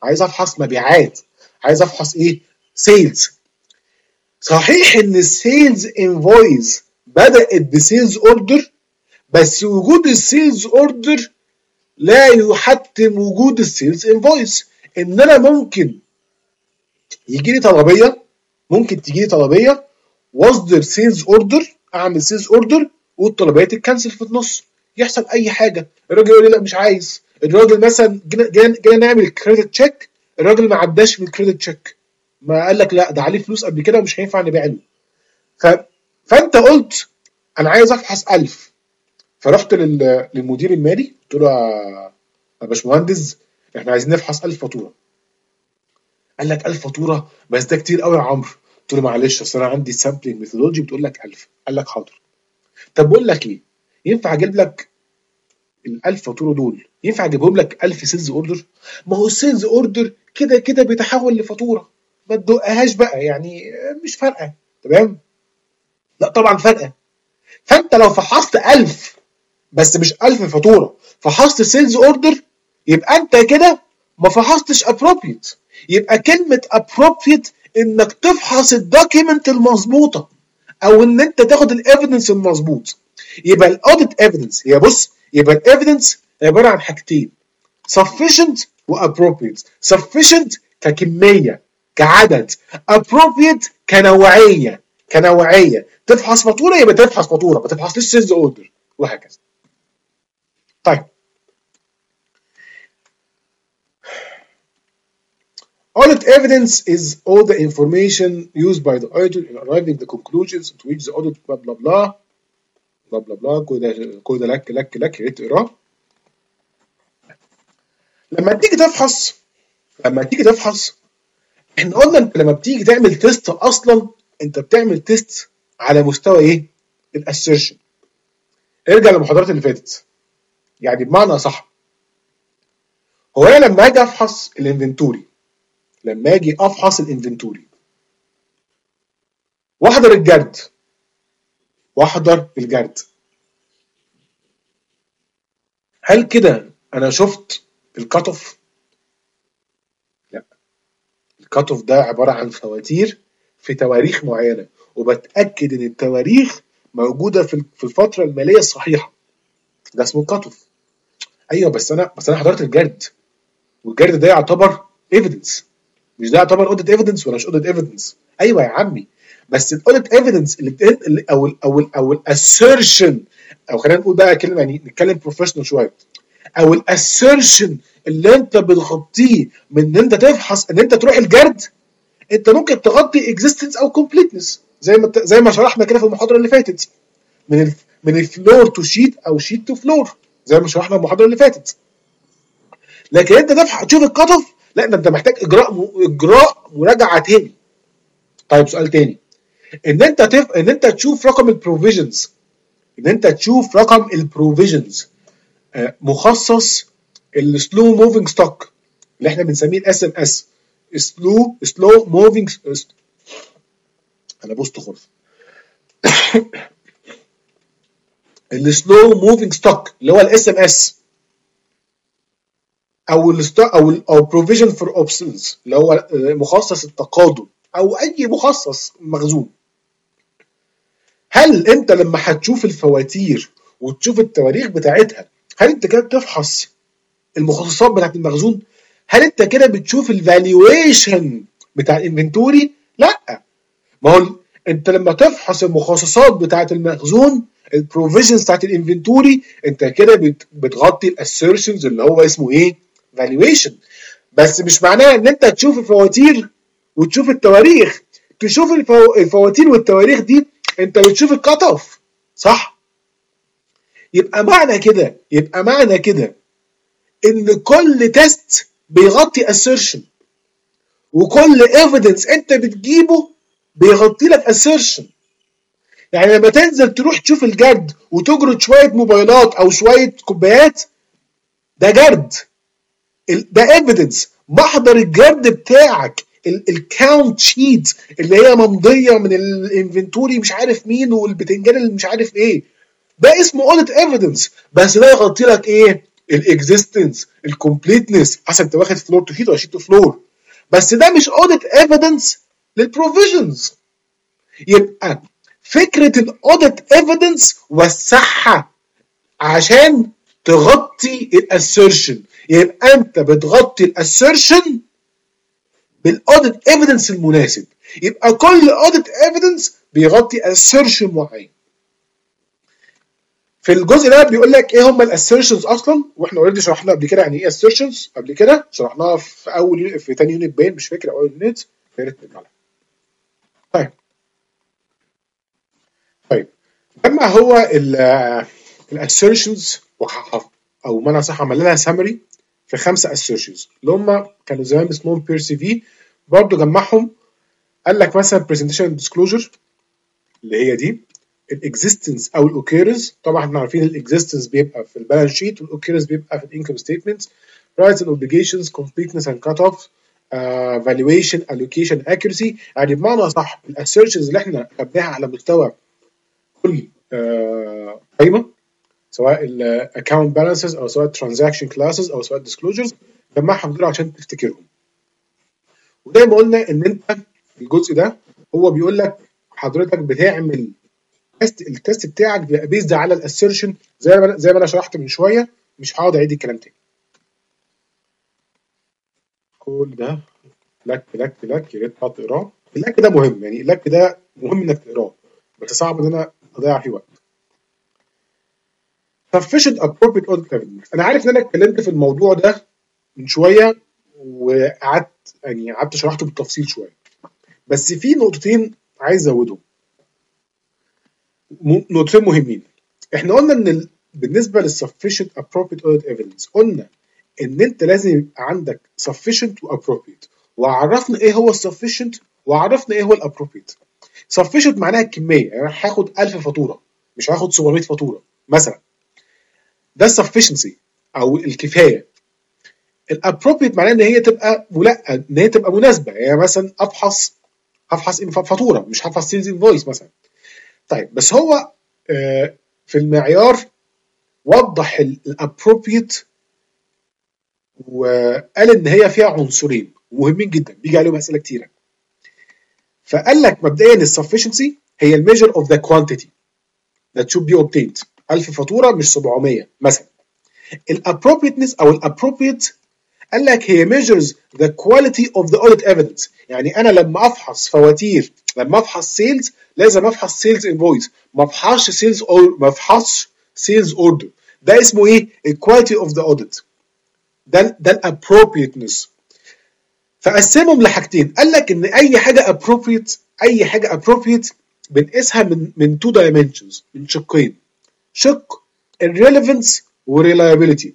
عايز افحص مبيعات، عايز افحص ايه؟ سيلز. صحيح ان السيلز انفويس بدات بسيلز اوردر، بس وجود السيلز اوردر لا يحتم وجود السيلز انفويس. ان انا ممكن يجي لي طلبيه، ممكن تجي لي طلبيه واصدر سيلز اوردر، اعمل سيلز اوردر والطلبيه تتكنسل في النص، يحصل اي حاجه، الراجل يقول لي لا مش عايز، الراجل مثلا جينا جينا جينا نعمل كريدت تشيك، الراجل ما عداش من الكريدت تشيك، ما قال لك لا ده عليه فلوس قبل كده ومش هينفع نبيع له. ف... فانت قلت انا عايز افحص ألف، فرحت لل... للمدير المالي قلت له يا باشمهندس احنا عايزين نفحص ألف فاتوره. قال لك ألف فاتوره بس ده كتير قوي يا عمرو. قلت له معلش اصل انا عندي سامبلنج ميثودولوجي بتقول لك ألف. قال لك حاضر. طب بقول لك ايه، ينفع اجيب لك ال ألف فاتوره دول، ينفع اجيبهم لك ألف سيلز اوردر؟ ما هو السيلز اوردر كده كده بيتحول لفاتوره، ما تدقهاش بقى يعني، مش فارقه. تمام؟ لا طبعا فارقه. فانت لو فحصت ألف بس مش ألف فاتوره، فحصت سيلز اوردر، يبقى انت كده ما فحصتش appropriate. يبقى كلمه appropriate انك تفحص الدوكيمنت المظبوطه، او ان انت تاخد الايفيدنس المظبوط. يبقى الاوديت ايفيدنس هي بص، يبقى الايفيدنس عباره عن حاجتين: sufficient و appropriate. sufficient ككميه كعدد، appropriate كنوعيه كنوعيه. تفحص فاتوره يبقى تفحص فاتوره، ما تفحصليش سيلز اوردر، وهكذا. طيب audit evidence is all the information used by the auditor in arriving the conclusions to which the audit blah blah blah بلا بلا بلا. كل ده كل ده لك لك لك يا ريت تقراه. لما تيجي تفحص لما تيجي تفحص احنا قلنا انت لما بتيجي تعمل تيست اصلا انت بتعمل تيست على مستوى ايه؟ الاسيرشن. ارجع للمحاضرات اللي فاتت. يعني بمعنى صح، هو انا لما اجي افحص الانفنتوري لما اجي افحص الانفنتوري واحضر الجرد واحضر الجرد هل كده انا شفت الكات اوف؟ لا، الكات اوف ده عباره عن فواتير في تواريخ معينه، وبتاكد ان التواريخ موجوده في في الفتره الماليه الصحيحه. ده اسمه الكات اوف. ايوه بس انا بس انا حضرت الجرد، والجرد ده يعتبر ايفيدنس، مش ده يعتبر اوديت ايفيدنس ولا مش اوديت ايفيدنس؟ ايوه يا عمي، بس الاوديت ايفيدنس اللي بتقل او ال او ال او الاسيرشن، او خلينا نقول بقى كلمه يعني نتكلم بروفيشنال شويه، او الاسيرشن اللي انت بتغطيه من ان انت تفحص ان انت تروح الجرد، انت ممكن تغطي اكزيستنس او كومبليتنس زي ما زي ما شرحنا كده في المحاضره اللي فاتت، من ال من الفلور تو شيت او شيت تو فلور زي ما شرحنا المحاضره اللي فاتت. لكن انت تفحص تشوف الكات اوف، لا ده انت محتاج اجراء م... اجراء مراجعه تاني. طيب سؤال تاني، ان انت تف... ان انت تشوف رقم البروفيجنز ان انت تشوف رقم البروفيجنز آه مخصص السلو موفينج ستوك اللي احنا بنسميه الاس ام اس، سلو سلو موفينج. انا بوست خرف السلو موفينج ستوك اللي هو الاس ام اس، او الستوك او ال او بروفيجن فور اوبشنز اللي هو مخصص التقادم، او اي مخصص مخزون. هل انت لما هتشوف الفواتير وتشوف التواريخ بتاعتها، هل انت كده بتفحص المخصصات بتاعت المخزون؟ هل انت كده بتشوف الفالويشن بتاع الانفنتوري؟ لا، ما هو انت لما تفحص المخصصات بتاعت المخزون، البروفيجنز بتاعت الانفنتوري، انت كده بتغطي الاسيرشنز اللي هو اسمه ايه؟ فالويشن. بس مش معناه ان انت تشوف الفواتير وتشوف التواريخ. تشوف الفو... الفواتير والتواريخ دي انت بتشوف الكات اوف، صح؟ يبقى معنى كده يبقى معنى كده ان كل تيست بيغطي assertion، وكل evidence انت بتجيبه بيغطي لك assertion. يعني لما تنزل تروح تشوف الجرد وتجرد شويه موبايلات او شويه كوبايات، ده جرد، ده evidence. محضر الجرد بتاعك، الكاونت شيت اللي هي ممضيه من الانفنتوري مش عارف مين والبتنجان اللي مش عارف ايه، ده اسمه audit evidence، بس ده يغطي لك ايه؟ الاكزيستنس، الكومبليتنس، حسب انت واخد فلور تو شيت ولا شيت تو فلور. بس ده مش اوديت ايفيدنس للبروفيجنز. يبقى فكره الاوديت ايفيدنس وسعها عشان تغطي الاسيرشن. يبقى انت بتغطي الاسيرشن بالاوديت ايفيدنس المناسب. يبقى كل اوديت ايفيدنس بيغطي assertion معين. في الجزء ده بيقول لك ايه هم الاسيرشنز اصلا، واحنا اوريدي شرحنا قبل كده يعني ايه assertions قبل كده، شرحناها في اول في ثاني يونت باين مش فاكر اول يونت، يا ريت نرجع لها. طيب طيب لما هو الاسيرشنز او ما انا صح عمل لها سامري في خمسه assertions اللي هم كانوا زمان اسمهم بير سي في، برضه جمعهم قال لك مثلا presentation disclosure اللي هي دي، الاكزيستنس او الاوكيرنس. طبعا احنا عارفين الاكزيستنس بيبقى في البالانس شيت والاوكيرنس بيبقى في الانكم ستيتمنت. rights and obligations, completeness and cut-off, uh, valuation, allocation, accuracy. يعني بمعنى صح الاسيرشنز اللي احنا خدناها على مستوى كل قائمه uh, سواء الاكونت بالانسز او سواء ترانزاكشن كلاسز او سواء ديسكلوجرز، جمعهم دول عشان تفتكرهم. وزي ما قلنا ان انت الجزء ده هو بيقول لك حضرتك بتعمل التست التست بتاعك بيبقى بيزد على الاسيرشن زي ما زي ما انا شرحت من شويه، مش هقعد اعيد الكلام تاني. كل ده لك لك لك يا ريت تقعد تقراه. اللك ده مهم، يعني اللك ده مهم انك تقراه، بس صعب ان انا اضيع فيه وقت. sufficient appropriate audit evidence. انا عارف ان انا اتكلمت في الموضوع ده من شويه وقعدت يعني قعدت شرحته بالتفصيل شويه، بس في نقطتين عايز ازودهم، نقطتين مهمين. احنا قلنا ان ال... بالنسبه للsufficient appropriate audit evidence قلنا ان انت لازم يبقى عندك sufficient و appropriate، وعرفنا ايه هو sufficient وعرفنا ايه هو appropriate. sufficient معناها الكميه، يعني انا هاخد ألف فاتوره مش هاخد سبعمية فاتوره مثلا، ده sufficiency او الكفايه. الappropriate معناه ان هي تبقى ملا ان هي تبقى مناسبه، يعني مثلا افحص هفحص فاتوره مش هفحص سيلز انفويس مثلا. طيب بس هو آه في المعيار وضح الابروبريت وقال ان هي فيها عنصرين مهمين جدا بيجي عليهم اسئله كتيره. فقال لك مبدئيا السفشنسي هي الميجر اوف ذا كوانتيتي that should be obtained، ألف فاتوره مش سبعمية مثلا. الابروبريتنس او الابروبريت قال لك هي measures the quality of the audit evidence. يعني انا لما افحص فواتير، لما افحص سيلز لازم افحص سيلز انفويس، ما افحصش سيلز او ما افحصش سيلز اوردر. ده اسمه ايه؟ الكواليتي اوف ذا اوديت. ده ده الابروبريتنس. فقسمهم لحاجتين، قال لك ان اي حاجه ابروبريت اي حاجه ابروبريت بنقيسها من من تو دايمنشنز، من شقين، شق الريليفنس والريلايبيليتي.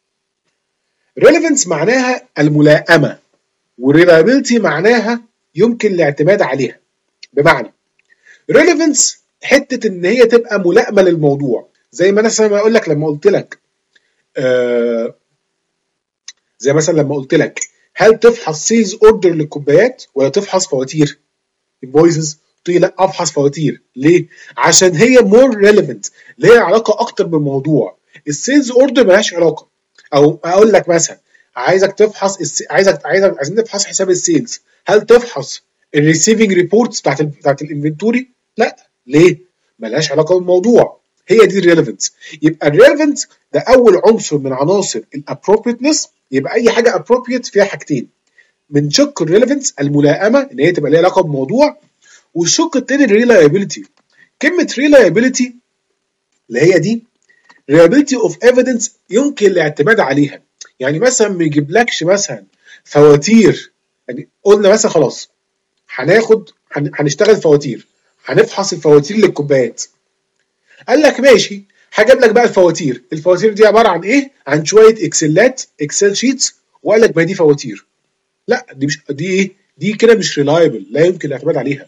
relevance معناها الملائمة، والreliability معناها يمكن الاعتماد عليها. بمعنى relevance حتة ان هي تبقى ملائمة للموضوع، زي ما انا مثلا اقول لك لما قلت لك آه زي مثلا لما قلت لك هل تفحص سيلز اوردر للكوبايات ولا تفحص فواتير invoices؟ قلت لي لا افحص فواتير. ليه؟ عشان هي more relevant، ليها علاقة اكتر بالموضوع. السيلز اوردر ملهاش علاقة. او اقول لك مثلا عايزك تفحص الس... عايزك عايزك عايزين نفحص حساب السيلز، هل تفحص الريسيفنج ريبورتس بتاعت ال... بتاعت الانفنتوري؟ لا. ليه؟ ملهاش علاقه بالموضوع. هي دي الريليفنس. يبقى الريليفنس ده اول عنصر من عناصر الابروبريتنس. يبقى اي حاجه ابروبريت فيها حاجتين، من شق الريليفنس الملائمه ان هي تبقى ليها علاقه بالموضوع، والشق الثاني الريلايبيليتي. كلمه ريلايبيليتي اللي هي دي reliability of evidence يمكن الاعتماد عليها. يعني مثلا ما يجيبلكش مثلا فواتير، يعني قلنا مثلا خلاص هناخد هنشتغل فواتير، هنفحص الفواتير للكوبايات. قال لك ماشي، هجيب لك بقى الفواتير، الفواتير دي عباره عن ايه؟ عن شويه اكسلات اكسل شيتس، وقال لك ما دي فواتير. لا دي مش دي ايه؟ دي كده مش ريلايبل، لا يمكن الاعتماد عليها.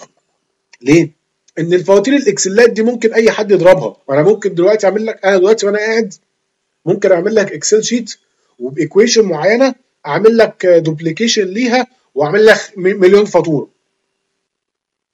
ليه؟ ان الفواتير الاكسلات دي ممكن اي حد يضربها، وانا ممكن دلوقتي اعمل لك انا دلوقتي وانا قاعد ممكن اعمل لك اكسل شيت وبايكويشن معينه، اعمل لك دوبليكيشن ليها واعمل لك مليون فاتوره.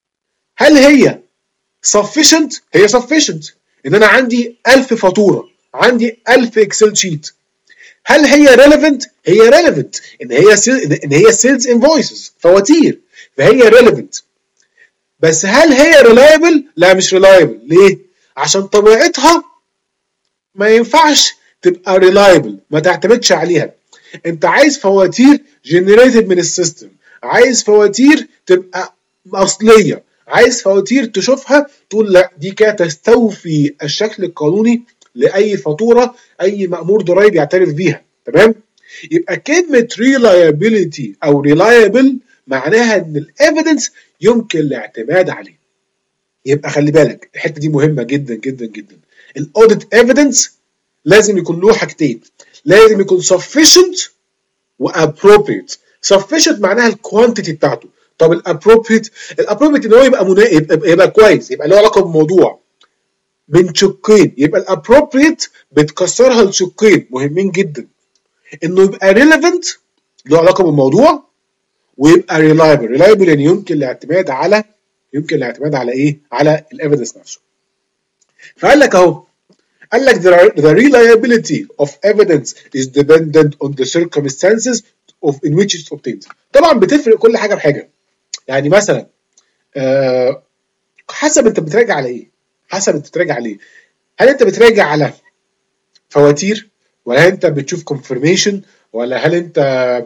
هل هي sufficient؟ هي sufficient ان انا عندي ألف فاتوره عندي ألف اكسل شيت. هل هي ريليفنت؟ هي ريليفنت ان هي سيل... ان هي سيلز انفويسز، فواتير، فهي ريليفنت. بس هل هي ريلايبل؟ لا مش ريلايبل. ليه؟ عشان طبيعتها ما ينفعش تبقى ريلايبل، ما تعتمدش عليها. انت عايز فواتير جنريتد من السيستم، عايز فواتير تبقى اصليه، عايز فواتير تشوفها تقول لا دي كده تستوفي الشكل القانوني لاي فاتوره اي مأمور ضرائب يعترف بيها. تمام؟ يبقى كلمه reliability او reliable معناها ان الايفيدنس يمكن الاعتماد عليه. يبقى خلي بالك الحته دي مهمه جدا جدا جدا. الاوديت ايفيدنس لازم يكون له حاجتين، لازم يكون sufficient و appropriate. sufficient معناها الكوانتيتي بتاعته. طب الابروبريت، الابروبريت ان هو يبقى منا... يبقى, يبقى كويس، يبقى له علاقه بالموضوع من شقين. يبقى الابروبريت بتكسرها لشقين مهمين جدا، انه يبقى relevant له علاقه بالموضوع، ويبقى reliable. reliable يعني يمكن الاعتماد على يمكن الاعتماد على ايه؟ على الايفيدنس نفسه. فقال لك اهو، قال لك the, the reliability of evidence is dependent on the circumstances of in which it's obtained. طبعا بتفرق كل حاجه بحاجه. يعني مثلا آه حسب انت بتراجع على ايه؟ حسب انت بتراجع على ايه؟ هل انت بتراجع على فواتير، ولا انت بتشوف confirmation، ولا هل انت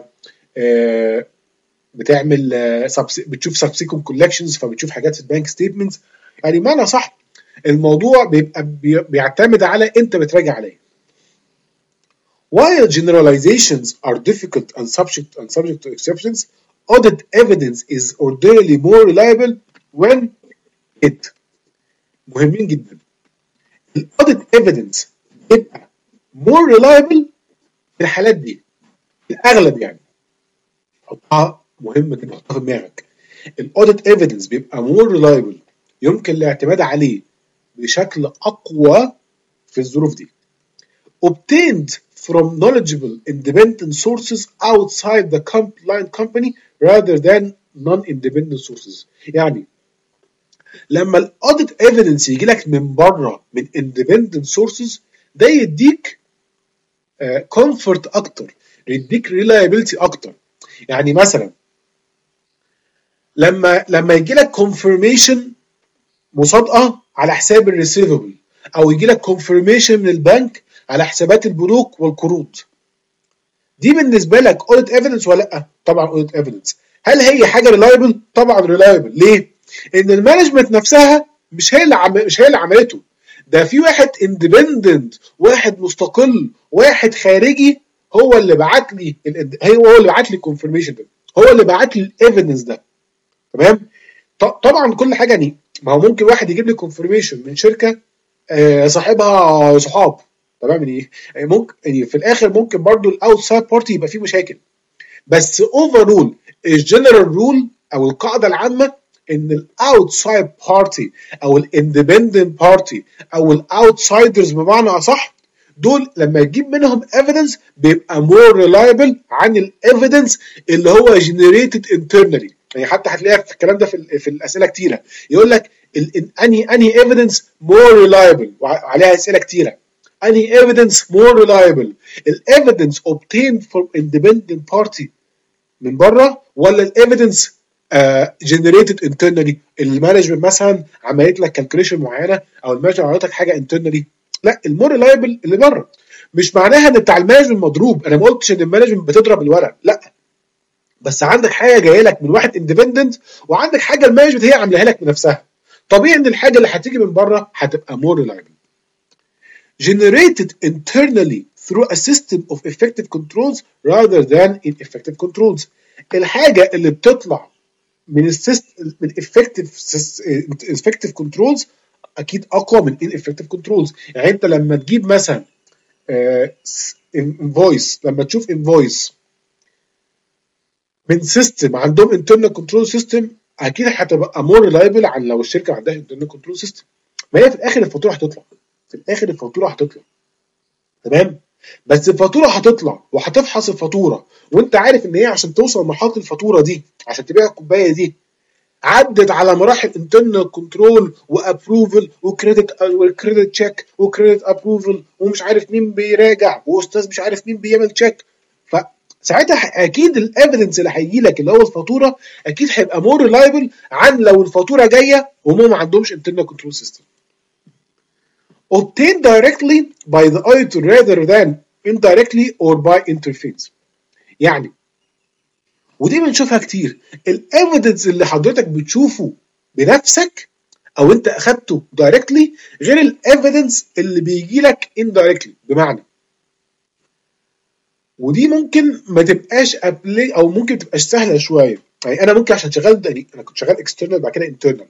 آه بتعمل آه بتشوف subsequent collections فبتشوف حاجات في البانك ستيتمنتس؟ يعني معنى صح الموضوع بيبقى بيعتمد على انت بتراجع عليه. While generalizations are difficult and subject and subject to exceptions, audit evidence is ordinarily more reliable when it. مهمين جدا. الاوديت evidence بيبقى more reliable في الحالات دي، في الاغلب يعني. حطها مهمه جدا، حطها في دماغك. الاوديت evidence بيبقى more reliable، يمكن الاعتماد عليه بشكل اقوى في الظروف دي. obtained from knowledgeable independent sources outside the compliant company rather than non-independent sources. يعني لما الاوديت ايفيدنس يجي لك من بره من independent sources ده يديك كومفورت uh, اكتر، يديك ريلايبيلتي اكتر. يعني مثلا لما لما يجي لك كونفirmation مصادقه على حساب الريسيفبل، او يجي لك كونفirmation من البنك على حسابات البنوك والقروض، دي بالنسبه لك اوديت ايفيدنس ولا لا؟ طبعا اوديت ايفيدنس. هل هي حاجه ريلايبل؟ طبعا ريلايبل. ليه؟ ان المانجمنت نفسها مش هي اللي عم... مش هي اللي عملته، ده في واحد اندبندنت، واحد مستقل، واحد خارجي هو اللي بعت لي ال... هو اللي بعت لي الكونفirmation ده، هو اللي بعت لي الايفيدنس ده. تمام؟ ط... طبعا كل حاجه يعني، ما هو ممكن واحد يجيب لي كونفirmation من شركه آه صاحبها صحاب، تمام؟ يعني ممكن يعني في الاخر ممكن برضو الاوتسايد بارتي يبقى فيه مشاكل، بس اوفرول الجنرال رول او القاعده العامه ان الاوتسايد بارتي او الاندبندنت بارتي او الاوتسايدرز بمعنى اصح، دول لما يجيب منهم ايفيدنس بيبقى مور ريلايبل عن الايفيدنس اللي هو جنريتد انترنالي. يعني حتى هتلاقيها في الكلام ده في, في الاسئله كتيره، يقول لك انهي انهي ايفيدنس مور ريلايبل، وعليها اسئله كتيره. انهي ايفيدنس مور ريلايبل؟ الايفيدنس obtained from independent party من بره، ولا الايفيدنس جنريتد انترنالي؟ المانجمنت مثلا عملت لك كالكوليشن معينه، او المانجمنت عملت لك حاجه انترنالي. لا، المور ريلايبل اللي بره. مش معناها ان بتاع المانجمنت مضروب، انا ما قلتش ان المانجمنت بتضرب الورق، لا، بس عندك حاجه جايه لك من واحد اندبندنت، وعندك حاجه المانجمنت هي عاملاها لك بنفسها. طبيعي ان الحاجه اللي هتيجي من بره هتبقى مور ريلايبل. generated internally through a system of effective controls rather than ineffective controls. الحاجه اللي بتطلع من السيستم من effective effective controls اكيد اقوى من ineffective controls. يعني انت لما تجيب مثلا invoice، لما تشوف invoice من سيستم عندهم internal control system اكيد هتبقى more reliable عن لو الشركه عندها internal control system. ما هي في الاخر الفاتوره هتطلع، في الاخر الفاتوره هتطلع، تمام؟ بس الفاتوره هتطلع وهتفحص الفاتوره، وانت عارف ان هي عشان توصل لمرحله الفاتوره دي، عشان تبيع الكوبايه دي، عدت على مراحل انترنال كنترول وابروفل وكريدت وكريدت تشيك وكريدت ابروفل ومش عارف مين بيراجع واستاذ مش عارف مين بيعمل تشيك. فساعتها اكيد الايفيدنس اللي هيجي لك اللي هو الفاتوره اكيد هيبقى مور ريلايبل عن لو الفاتوره جايه وهم ما عندهمش انترنال كنترول سيستم. obtained directly by the auditor rather than indirectly or by interference. يعني ودي بنشوفها كتير، الايفيدنس اللي حضرتك بتشوفه بنفسك او انت اخدته دايركتلي غير الايفيدنس اللي بيجي لك اندايركتلي. بمعنى ودي ممكن ما تبقاش ابلي او ممكن تبقاش سهله شويه. يعني انا ممكن عشان شغال يعني انا كنت شغال اكسترنال بعد كده انترنال.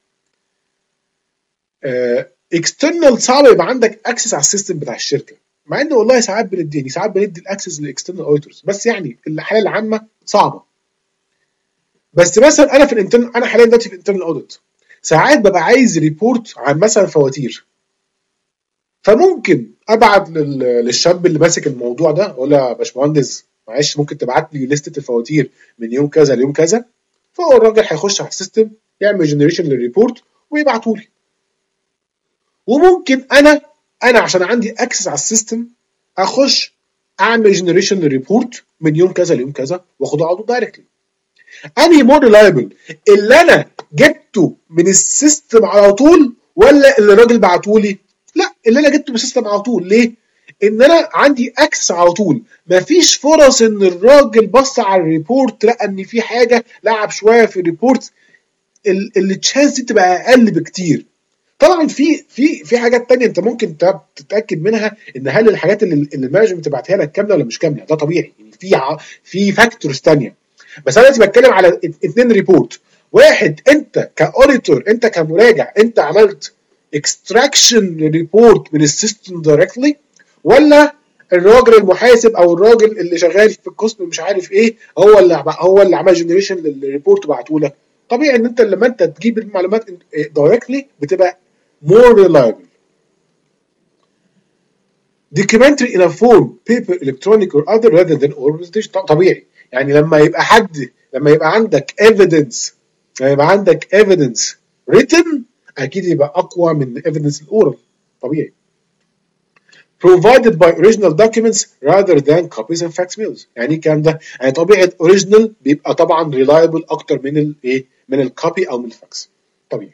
اكسترنال صعب يبقى عندك اكسس على السيستم بتاع الشركه، مع ان والله ساعات بندي ساعات بندي الاكسس للاكسترنال اوديتورز، بس يعني الحاله العامه صعبه. بس مثلا انا في الانترنال، انا حاليا دلوقتي في الانترنال اوديت، ساعات ببقى عايز ريبورت عن مثلا فواتير، فممكن ابعت للشاب اللي ماسك الموضوع ده اقول له يا باشمهندس معلش ممكن تبعت لي لستة الفواتير من يوم كذا ليوم كذا، فهو الراجل هيخش على السيستم يعمل جنريشن للريبورت ويبعته لي. وممكن انا انا عشان عندي اكسس على السيستم اخش اعمل جنريشن للريبورت من يوم كذا ليوم كذا واخده على طول دايركتلي. انهي مور ريلايبل، اللي انا جبته من السيستم على طول ولا اللي الراجل بعته لي؟ لا، اللي انا جبته من السيستم على طول. ليه؟ ان انا عندي اكسس على طول، مفيش فرص ان الراجل بص على الريبورت لقى ان في حاجه لعب شويه في الريبورت، اللي تشانس دي تبقى اقل بكتير. طبعا في في في حاجات تانية انت ممكن تتاكد منها ان هل الحاجات اللي المانجمنت تبعتها لك كامله ولا مش كامله، ده طبيعي. يعني في في فاكتورز تانية، بس انا دلوقتي بتكلم على اتنين ريبورت. واحد انت كاوديتور، انت كمراجع، انت عملت اكستراكشن ريبورت من السيستم دايركتلي، ولا الراجل المحاسب او الراجل اللي شغال في القسم مش عارف ايه هو اللي هو اللي عمل جنريشن للريبورت وبعته لك. طبيعي ان انت لما انت تجيب المعلومات دايركتلي بتبقى more reliable. Documentary in a form, paper, electronic or other rather than oral presentation. طبيعي يعني لما يبقى حد لما يبقى عندك evidence لما يبقى عندك evidence written اكيد يبقى اقوى من evidence الاورال. طبيعي. Provided by original documents rather than copies and facsimiles. يعني ايه الكلام ده؟ يعني طبيعه original بيبقى طبعا reliable اكتر من الايه؟ من الكوبي او من الفاكس. طبيعي.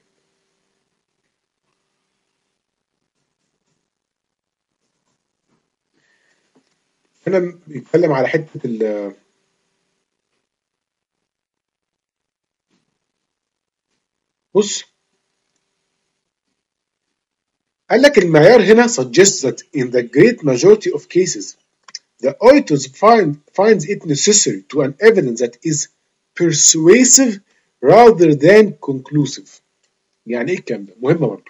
هنا بيتكلم على حته ال بص قال لك المعيار هنا suggests that in the great majority of cases the auditors find finds it necessary to an evidence that is persuasive rather than conclusive. يعني ايه الكلام ده؟ مهم برضه.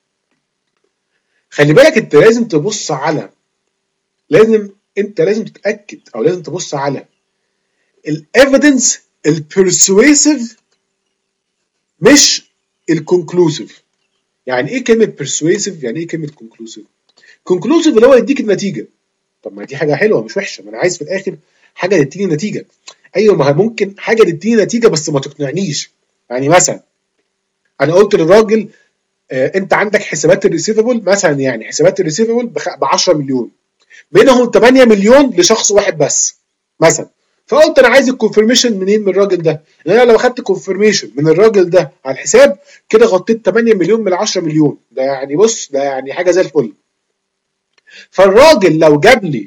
خلي بالك انت لازم تبص على لازم انت لازم تتاكد او لازم تبص على الايفيدنس البرسويسيف مش الكونكلوسيف. يعني ايه كلمه برسويسيف؟ يعني ايه كلمه كونكلوسيف؟ كونكلوسيف اللي هو يديك النتيجه. طب ما دي حاجه حلوه مش وحشه، ما انا عايز في الاخر حاجه تديني نتيجه. ايوه ما ممكن حاجه تديني نتيجه بس ما تقنعنيش. يعني مثلا انا قلت للراجل آه انت عندك حسابات الريسيفبل مثلا، يعني حسابات الريسيفبل ب عشرة مليون، منهم تمانية مليون لشخص واحد بس مثلا. فقلت انا عايز الكونفirmation منين؟ من الراجل ده. لان انا لو اخدت كونفirmation من الراجل ده على الحساب كده غطيت تمانية مليون من عشرة مليون. ده يعني بص ده يعني حاجه زي الفل. فالراجل لو جاب لي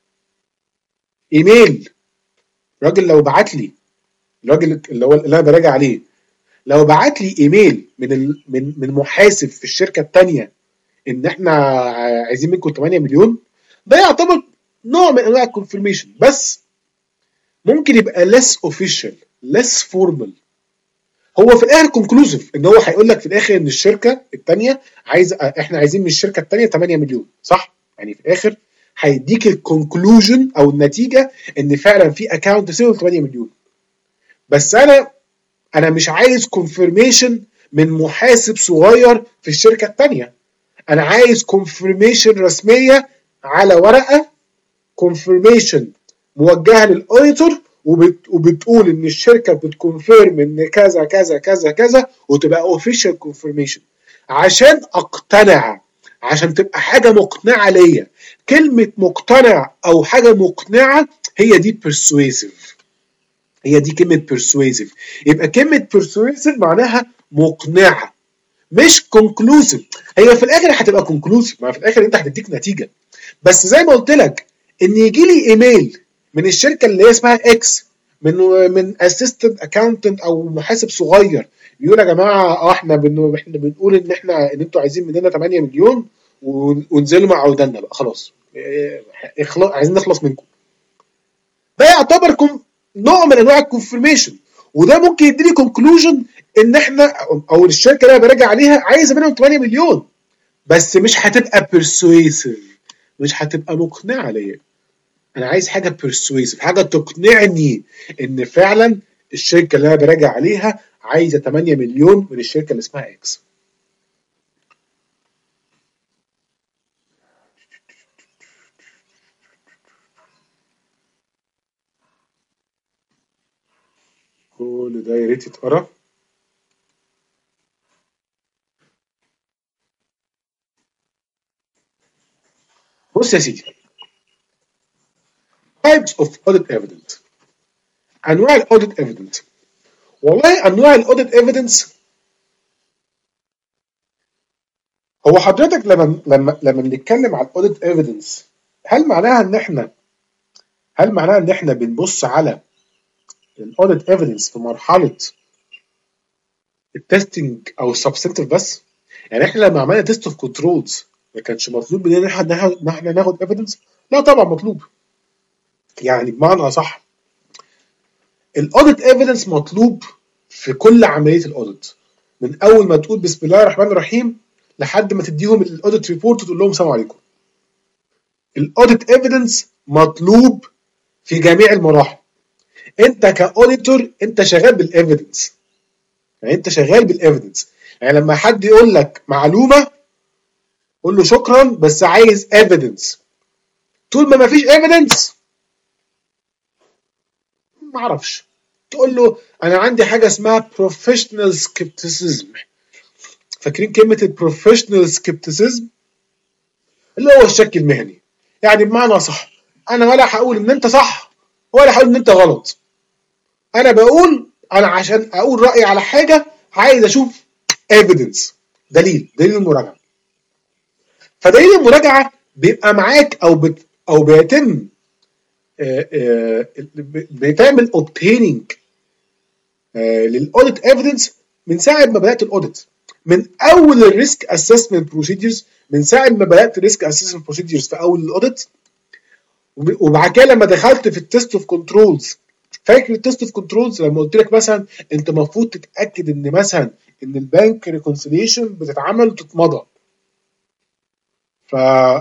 ايميل، الراجل لو بعت لي الراجل اللي هو اللي انا براجع عليه لو بعت لي ايميل من ال... من من محاسب في الشركه الثانيه ان احنا عايزين منكم تمانية مليون، ده يعتبر نوع من انواع الكونفirmation، بس ممكن يبقى less official less formal. هو في الاخر conclusive ان هو هيقول لك في الاخر ان الشركه الثانيه عايز احنا عايزين من الشركه الثانيه تمانية مليون، صح؟ يعني في الاخر هيديك الكونكلوجن او النتيجه ان فعلا في اكونت ريسيفبل تمانية مليون. بس انا انا مش عايز كونفirmation من محاسب صغير في الشركه الثانيه، انا عايز كونفirmation رسميه على ورقه، كونفirmation موجهه للاوديتور وبت وبتقول ان الشركه بتكونفيرم ان كذا كذا كذا كذا وتبقى اوفيشال كونفirmation عشان اقتنع، عشان تبقى حاجه مقنعه ليا. كلمه مقتنع او حاجه مقنعه هي دي persuasive، هي دي كلمه persuasive. يبقى كلمه persuasive معناها مقنعه مش conclusive. هي في الاخر هتبقى conclusive، ما في الاخر انت هتديك نتيجه، بس زي ما قلت لك ان يجي لي ايميل من الشركه اللي هي اسمها اكس، من من اسيستنت اكاونتنت او محاسب صغير بيقول يا جماعه اه احنا بن احنا بنقول ان احنا ان انتوا عايزين مننا تمانية مليون ونزلوا مع عودنا بقى خلاص، اخلص عايزين نخلص منكم. ده يعتبر نوع من انواع الكونفirmation، وده ممكن يديني كونكلوجن ان احنا او الشركه اللي انا براجع عليها عايزه منهم تمانية مليون، بس مش هتبقى persuasive، مش هتبقى مقنعه ليا. انا عايز حاجه persuasive، حاجه تقنعني ان فعلا الشركه اللي انا براجع عليها عايزه تمانية مليون من الشركه اللي اسمها اكس. كل ده يا ريت يتقرا. بص يا سيدي، types of audit evidence، انواع الاوديت ايفيدنس. والله انواع الاوديت ايفيدنس، هو حضرتك لما لما لما بنتكلم على الاوديت ايفيدنس، هل معناها ان احنا هل معناها ان احنا بنبص على الاوديت ايفيدنس في مرحله التستنج او السبستنتيف بس؟ يعني احنا لما عملنا تيست اوف كنترولز ما كانش مطلوب مننا ان احنا ناخد ايفيدنس؟ لا طبعا مطلوب. يعني بمعنى اصح الاوديت ايفيدنس مطلوب في كل عمليه الاوديت، من اول ما تقول بسم الله الرحمن الرحيم لحد ما تديهم الاوديت ريبورت وتقول لهم السلام عليكم. الاوديت ايفيدنس مطلوب في جميع المراحل. انت كاوديتور انت شغال بالايفيدنس، يعني انت شغال بالايفيدنس. يعني لما حد يقول لك معلومه قول له شكرا بس عايز ايفيدنس. طول ما مفيش ايفيدنس ما اعرفش. تقول له انا عندي حاجه اسمها بروفيشنال سكيبتيسيزم. فاكرين كلمه البروفيشنال سكيبتيسيزم؟ اللي هو الشك المهني. يعني بمعنى صح، انا ولا هقول ان انت صح ولا هقول ان انت غلط، انا بقول انا عشان اقول رايي على حاجه عايز اشوف ايفيدنس، دليل دليل المراجعه. فدليل المراجعه بيبقى معاك او بت او بيتم آآ آآ بتعمل obtaining للاوديت ايفيدنس من ساعه ما بدات الاوديت، من اول الريسك اسسمنت بروسيدجرز، من ساعه ما بدات الريسك اسسمنت بروسيدجرز في اول الاوديت. وبعد كده لما دخلت في التست اوف كنترولز، فاكر التست اوف كنترولز لما قلت لك مثلا انت المفروض تتاكد ان مثلا ان البنك ريكونسيليشن بتتعمل وتتمضى، ف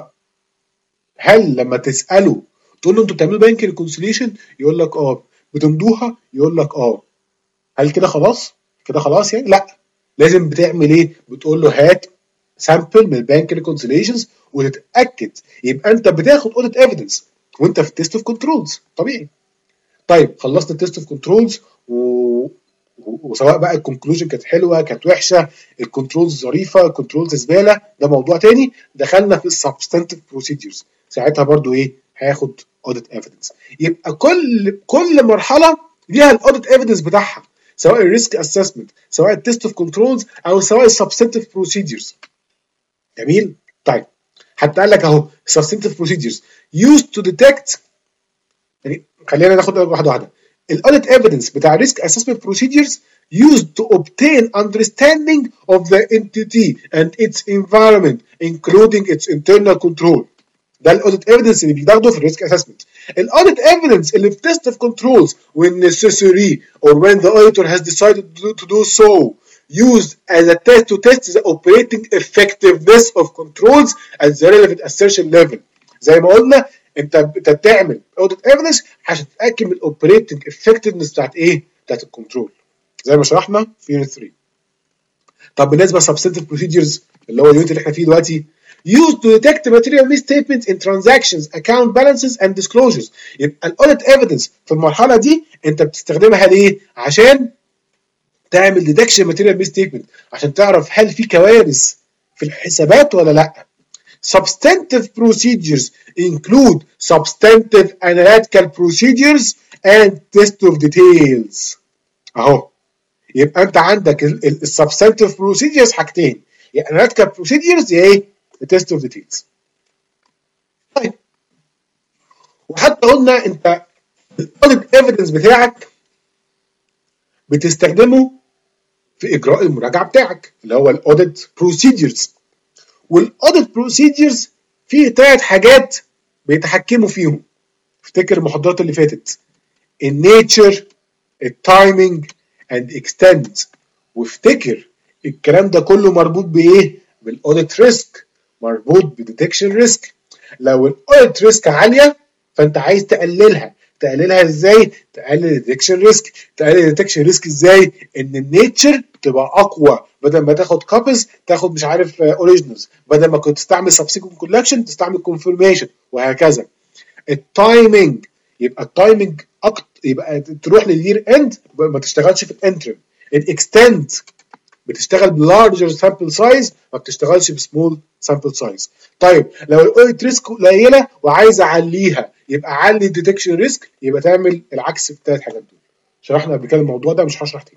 هل لما تساله تقول له انتوا بتعملوا بنك ريكونسيليشن يقول لك اه، بتمضوها يقول لك اه، هل كده خلاص كده خلاص يعني؟ لا، لازم بتعمل ايه؟ بتقول له هات سامبل من البنك ريكونسيليشنز وتتاكد. يبقى انت بتاخد اوديت ايفيدنس وانت في التست اوف كنترولز طبيعي. طيب خلصت التست اوف كنترولز و... وسواء بقى الكونكلوجن كانت حلوه كانت وحشه، الكنترولز ظريفه الكنترولز زباله، ده موضوع تاني. دخلنا في السبستانتيف بروسيدجرز، ساعتها برضو ايه؟ هاخد اوديت ايفيدنس. يبقى كل كل مرحله ليها الاوديت ايفيدنس بتاعها، سواء الريسك اسسمنت سواء التست اوف كنترولز او سواء السبستانتيف بروسيدجرز. جميل. طيب حتى قال لك اهو substantive procedures used to detect، يعني خلينا ناخد واحده واحده. الاوديت ايفيدنس بتاع ريسك اسسمنت procedures used to obtain understanding of the entity and its environment including its internal control. ده الاوديت ايفيدنس اللي بياخده في الريسك اسسمنت. الاوديت ايفيدنس اللي في تيست اوف كنترولز when necessary or when the auditor has decided to do so used as a test to test the operating effectiveness of controls at the relevant assertion level. زي ما قلنا انت بتعمل audit evidence عشان تتاكد من الاوبريتنج effectiveness بتاعت ايه؟ بتاعت الكنترول، زي ما شرحنا في يونت ثلاثة. طب بالنسبه substantive procedures اللي هو اليونت اللي احنا فيه دلوقتي، used to detect material misstatements in transactions, account balances and disclosures. يبقى الاوديت ايفيدنس في المرحله دي انت بتستخدمها ليه؟ عشان تعمل ديتكشن ماتيريال ميستيتمنت، عشان تعرف هل في كوارث في الحسابات ولا لا. Substantive procedures include substantive analytical procedures and test of details. اهو يبقى انت عندك السبستانتيف بروسيدجرز حاجتين، يا اناليتيكال بروسيدجرز يا ايه؟ تيست اوف ديتيلز. طيب وحتى قلنا انت الاوديت ايفيدنس بتاعك بتستخدمه في اجراء المراجعه بتاعك اللي هو الاوديت بروسيدجرز. والاوديت بروسيدجرز فيه ثلاث حاجات بيتحكموا فيهم. افتكر المحاضرات اللي فاتت، النيتشر، التايمينج اند اكستنت. وافتكر الكلام ده كله مربوط بايه؟ بالاوديت ريسك، مربوط بديتكشن ريسك. لو الاوديت ريسك عاليه فانت عايز تقللها. تقللها ازاي؟ تقلل الديتكشن ريسك. تقلل الديتكشن ريسك ازاي؟ ان النيتشر تبقى اقوى، بدل ما تاخد كوبيز تاخد مش عارف اوريجينالز، بدل ما كنت تستعمل سبسيكوينت كولكشن تستعمل كونفirmation وهكذا. التايمينج، يبقى التايمينج اكتر، يبقى تروح للير اند ما تشتغلش في الانترم. الاكستند بتشتغل بلارجر سامبل سايز ما بتشتغلش بسمول سامبل سايز. طيب لو الاوديت ريسك قليله وعايز اعليها يبقى علي الديتكشن ريسك، يبقى تعمل العكس في الثلاث حاجات دول. شرحنا قبل كده الموضوع ده مش هشرح تاني.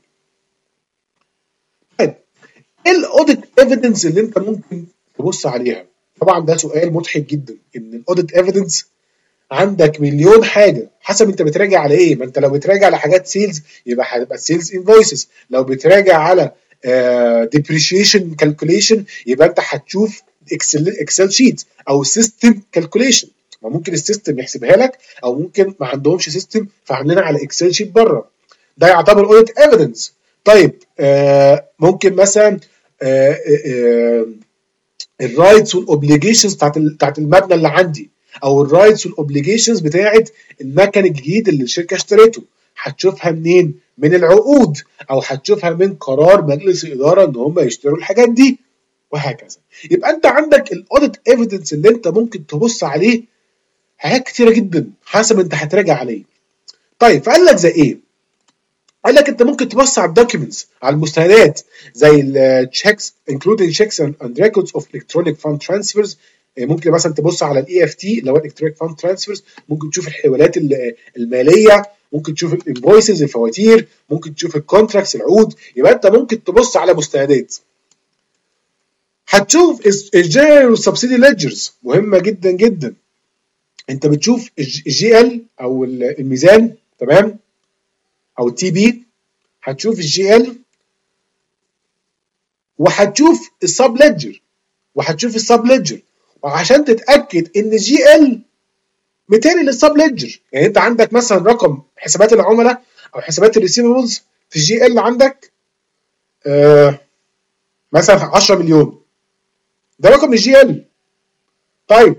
طيب ايه الاوديت ايفيدنس اللي انت ممكن تبص عليها؟ طبعا ده سؤال مضحك جدا، ان الاوديت ايفيدنس عندك مليون حاجه حسب انت بتراجع على ايه. ما انت لو بتراجع على حاجات سيلز يبقى هتبقى سيلز انفويسز، لو بتراجع على ديبريشيشن كالكوليشن يبقى انت هتشوف اكسل اكسل شيت او سيستم كالكوليشن. ما ممكن السيستم يحسبها لك او ممكن ما عندهمش سيستم فعاملينها على اكسل شيت بره، ده يعتبر اوديت ايفيدنس. طيب آه ممكن مثلا آه آه الرايتس والاوبليجيشنز بتاعت بتاعت المبنى اللي عندي، او الرايتس والاوبليجيشنز بتاعت المكن الجديد اللي الشركه اشتريته، هتشوفها منين؟ من العقود، او هتشوفها من قرار مجلس الاداره ان هم يشتروا الحاجات دي وهكذا. يبقى انت عندك الاوديت ايفيدنس اللي انت ممكن تبص عليه حاجات كتيره جدا حسب انت هتراجع عليه. طيب فقال لك زي ايه؟ قال لك انت ممكن تبص على الدوكيومنتس، على المستندات زي التشيكس including checks and records of electronic fund transfers. ممكن مثلا تبص على الاي اف تي اللي هو الالكترونيك فاند ترانسفيرز، ممكن تشوف الحوالات الماليه، ممكن تشوف الانفويسز الفواتير، ممكن تشوف الكونتراكتس العقود. يبقى انت ممكن تبص على مستندات. هتشوف الجنرال والسبسيدي ليدجرز، مهمه جدا جدا. انت بتشوف الجي ال او الميزان، تمام، او التي بي. هتشوف الجي ال وهتشوف السب ليدجر وهتشوف السب ليدجر، وعشان تتاكد ان الجي ال مثالي للسب ليدجر. يعني انت عندك مثلا رقم حسابات العملاء او حسابات الريسيفبلز في الجي ال عندك آه مثلا عشرة مليون، ده رقم الجي ال. طيب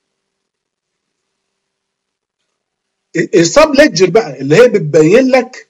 السب ليدجر بقى اللي هي بتبين لك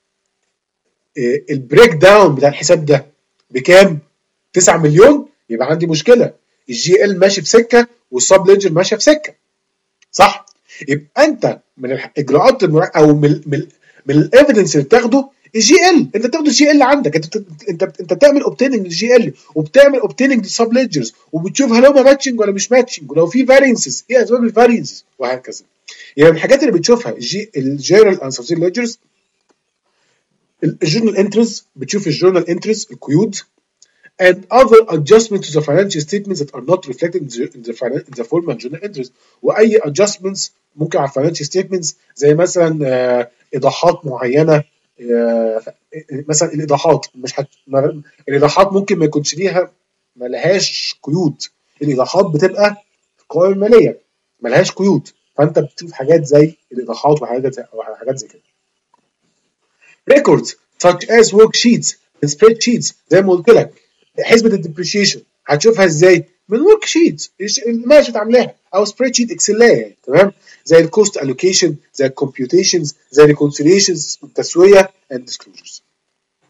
البريك داون بتاع الحساب ده بكام؟ تسعة مليون، يبقى عندي مشكله. الجي ال ماشي في سكه والسب ليدجر ماشيه في سكه، صح؟ يبقى انت من الاجراءات المراجعه او من من, من الايفيدنس اللي بتاخده الجي ال، انت بتاخد الجي ال عندك، انت انت انت بتعمل اوبتيننج للجي ال وبتعمل اوبتيننج للسب ليدجرز وبتشوف هل هم ماتشنج ولا مش ماتشنج، ولو في فارينسز ايه اسباب الفارينسز وهكذا. يعني من الحاجات اللي بتشوفها الجي الجنرال اند سبسيدي ليدجرز، الجورنال انتريز، بتشوف الجورنال انتريز القيود and other adjustments to the financial statements that are not reflected in the, in the, in the formal journal entries. واي adjustments ممكن على financial statements زي مثلا آه ايضاحات معينه، آه مثلا الايضاحات مش هت... الايضاحات ممكن ما يكونش ليها، ما لهاش قيود. الايضاحات بتبقى في القوائم الماليه ما لهاش قيود، فانت بتشوف حاجات زي الايضاحات وحاجات زي حاجات زي كده. records such as worksheets and spreadsheets زي ما قلت لك. حسبه الديبريشيشن هتشوفها ازاي؟ من ورك شيت ماشي عاملاها او سبريد شيت اكسلايه، تمام، زي الكوست الوكيشن، زي الكمبيوتيشنز، زي الريكونسيليشنز، التسويه اند ديسكلوجرز.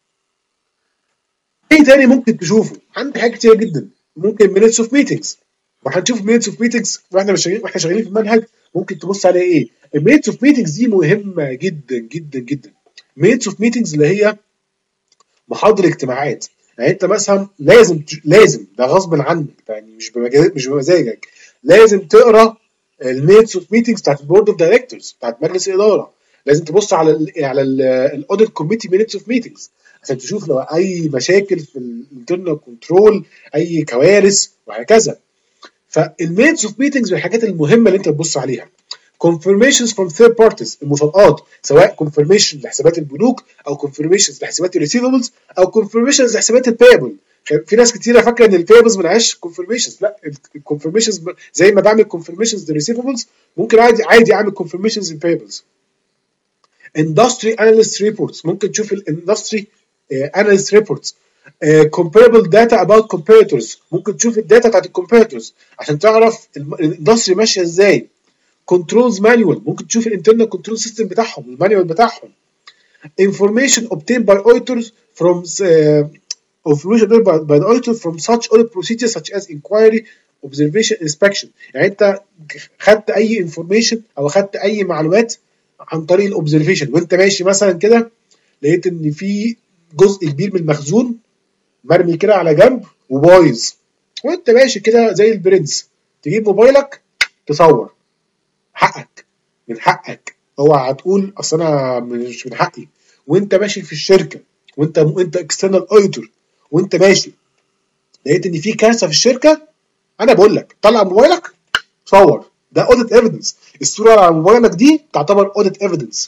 ايه تاني ممكن تشوفه؟ عندك حاجات كتير جدا. ممكن minutes of meetings، وهنشوف minutes of meetings واحنا شغالين واحنا شغالين في المنهج ممكن تبص عليها ايه. المينتس اوف ميتنجز دي مهمه جدا جدا جدا. minutes اوف meetings اللي هي محاضر اجتماعات. يعني انت مثلا لازم لازم ده غصب عنك يعني مش مش بمزاجك لازم تقرا المينتس اوف ميتنجز بتاعت البورد اوف دايركتورز بتاعت مجلس الاداره. لازم تبص على ال على الاوديت كوميتي مينتس اوف ميتنجز عشان تشوف لو اي مشاكل في الانترنال كنترول اي كوارث وهكذا. فالمينتس اوف ميتنجز من الحاجات المهمه اللي انت تبص عليها. confirmations from third parties المفاجآت سواء confirmation لحسابات البنوك او confirmations لحسابات الريسيفبلز او confirmations لحسابات البيبل. في ناس كتيره فاكره ان البيبلز ملهاش confirmations. لا الكونفirmations زي ما بعمل confirmations للريسيفبلز ممكن عادي عادي اعمل confirmations للبيبلز. industry analyst reports ممكن تشوف الاندستري analyst reports. Uh, comparable data about competitors ممكن تشوف الداتا بتاعت الكومبيتيتورز عشان تعرف الاندستري ماشيه ازاي. كنترولز مانيوال ممكن تشوف الانترنال كنترول سيستم بتاعهم المانيوال بتاعهم. information obtained by auditors from uh, information obtained by, by the auditor from such audit procedures such as inquiry observation inspection. يعني انت خدت اي information او خدت اي معلومات عن طريق الاوبزرفيشن وانت ماشي مثلا كده لقيت ان في جزء كبير من المخزون مرمي كده على جنب وبايظ وانت ماشي كده زي البرنس تجيب موبايلك تصور. حقك من حقك اوعى هتقول اصل انا مش من حقي. وانت ماشي في الشركه وانت انت اكسترنال اوديتور وانت ماشي لقيت ان في كارثه في الشركه انا بقول لك طلع موبايلك صور. ده اوديت ايفيدنس. الصوره على موبايلك دي تعتبر اوديت ايفيدنس.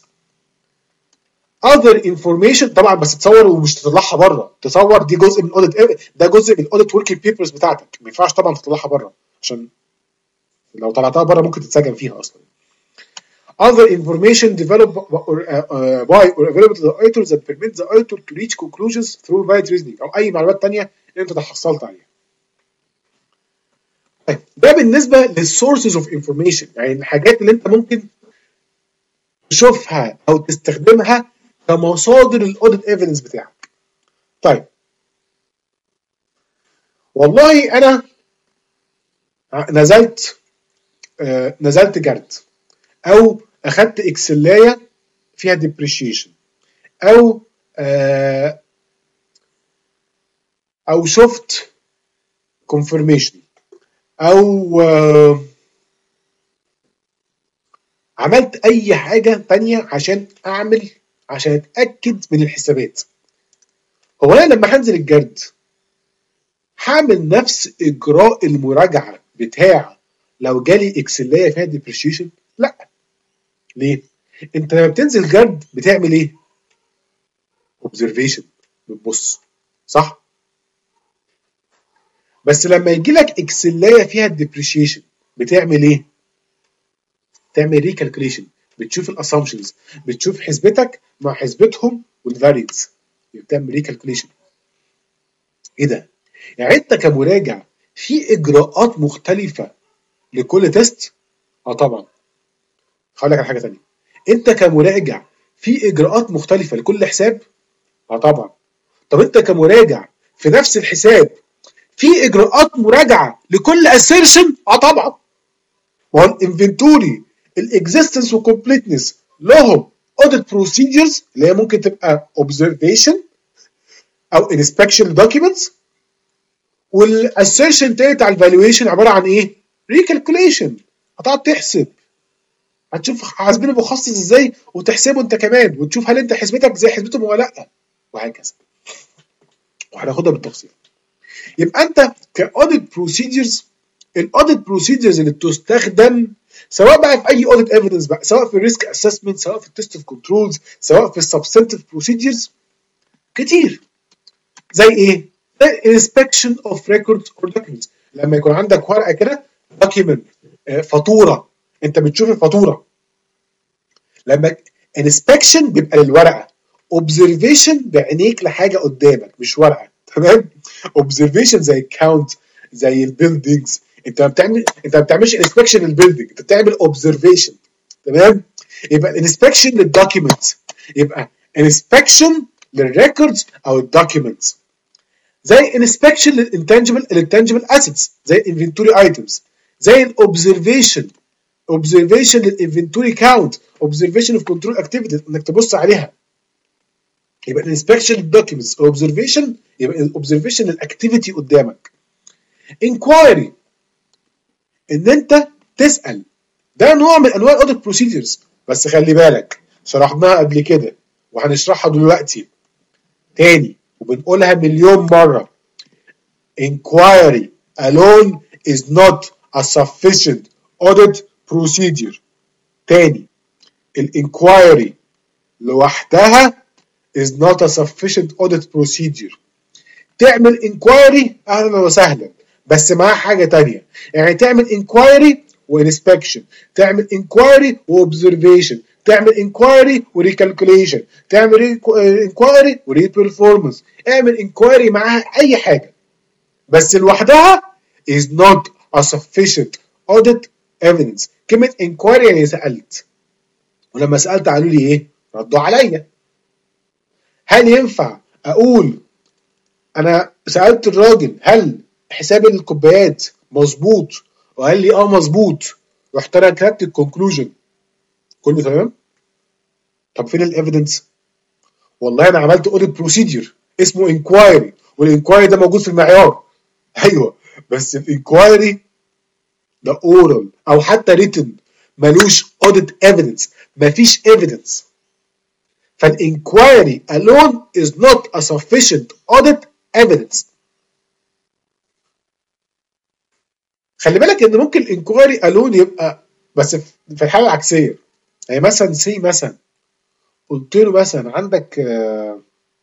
other information طبعا بس تصور ومش تطلعها بره. تصور دي جزء من اوديت ده جزء من الاوديت وركينج بيبرز بتاعتك ما ينفعش طبعا تطلعها بره عشان لو طلعتها بره ممكن تتسجن فيها اصلا. other information developed or, uh, by or available to the auditor that permit the auditor to reach conclusions through valid reasoning او اي معلومات ثانيه انت تحصلت عليها. طيب ده بالنسبه للسورسز اوف انفورميشن يعني الحاجات اللي انت ممكن تشوفها او تستخدمها كمصادر الاوديت ايفيدنس بتاعك. طيب والله انا نزلت آه نزلت جرد او اخدت اكسلايه فيها ديبريشيشن او آه او شفت كونفirmation او آه عملت اي حاجه تانية عشان اعمل عشان اتاكد من الحسابات. هو انا لما هنزل الجرد هعمل نفس اجراء المراجعه بتاع لو جالي اكسلايه فيها ديبريشيشن؟ لا. ليه؟ انت لما بتنزل جرد بتعمل ايه؟ اوبزرفيشن بتبص صح؟ بس لما يجي لك اكسلايه فيها ديبريشيشن بتعمل ايه؟ تعمل ريكالكوليشن بتشوف الاسامبشنز بتشوف حسبتك مع حسبتهم والفارينس بتعمل ريكالكوليشن. ايه ده؟ يعني انت كمراجع في اجراءات مختلفه لكل تيست؟ اه طبعا. هقول لك على حاجه ثانيه. انت كمراجع في اجراءات مختلفه لكل حساب؟ اه طبعا. طب انت كمراجع في نفس الحساب في اجراءات مراجعه لكل اسيرشن؟ اه طبعا. ما هو الانفنتوري الاكزيستنس والكومبليتنس لهم اوديت بروسيجرز اللي هي ممكن تبقى اوبزرفيشن او انسبكشن دوكيومنتس والاسيرشن التاني بتاع الفالويشن عباره عن ايه؟ ريكالكوليشن. هتقعد تحسب هتشوف حاسبين المخصص ازاي وتحسبه انت كمان وتشوف هل انت حسبتك زي حسبتهم ولا لا وهكذا. وهناخدها بالتفصيل. يبقى انت كاوديت بروسيجرز الاوديت بروسيجرز اللي بتستخدم سواء بقى في اي اوديت ايفيدنس بقى سواء في الريسك اسسمنت سواء في التست اوف كنترولز سواء في السبستنتيف بروسيجرز كتير. زي ايه؟ زي انسبكشن اوف ريكوردز اور دوكيومنتس. لما يكون عندك ورقه كده دوكيومنت فاتوره انت بتشوف الفاتوره. لما انسبكشن بيبقى للورقه اوبزرفيشن بعينيك لحاجه قدامك مش ورقه. تمام؟ اوبزرفيشن زي الكاونت زي البيلدينجز. انت ما بتعمل انت ما بتعملش انسبكشن للبيلدينج انت بتعمل اوبزرفيشن. تمام؟ يبقى الانسبكشن للدوكيومنتس يبقى انسبكشن للريكوردز او الدوكيومنتس. زي انسبكشن للانتنجبل الانتنجبل اسيتس زي الانفنتوري ايتمز زي الاوبزرفيشن، اوبزرفيشن للانفنتوري كاونت، اوبزرفيشن اوف كنترول اكتيفيتيز انك تبص عليها. يبقى الانسبكشن للدوكيومنتس، اوبزرفيشن يبقى الاوبزرفيشن للاكتيفيتي قدامك. انكوايري ان انت تسال، ده نوع من انواع الاوديت بروسيدرز، بس خلي بالك شرحناها قبل كده وهنشرحها دلوقتي تاني وبنقولها مليون مره. inquiry alone is not a sufficient audit procedure. تاني، الانكوايري لوحدها is not a sufficient audit procedure. تعمل انكوايري اهلا وسهلا، بس معاه حاجه تانيه، يعني تعمل انكوايري وانسبكشن، تعمل انكوايري واوبزرفيشن، تعمل انكوايري وريكالكوليشن، تعمل انكوايري وري بيرفورمانس، اعمل انكوايري معاها اي حاجه، بس لوحدها is not a sufficient audit evidence. كلمه انكوايري يعني سالت، ولما سالت قالوا لي ايه؟ ردوا عليا. هل ينفع اقول انا سالت الراجل هل حساب الكوبايات مظبوط وقال لي اه مظبوط، رحت انا كتبت الكونكلوجن كله تمام؟ طب فين الايفيدنس؟ والله انا عملت اوديت بروسيدير اسمه انكوايري، والانكوايري ده موجود في المعيار. ايوه بس الانكوايري ده اورال او حتى ريتن، ملوش اوديت ايفيدنس، مفيش ايفيدنس. فالانكوايري alone is not a sufficient audit evidence. خلي بالك ان ممكن الانكوايري alone يبقى بس في الحاله العكسيه، يعني مثلا سي مثلا قلت له مثلا عندك آه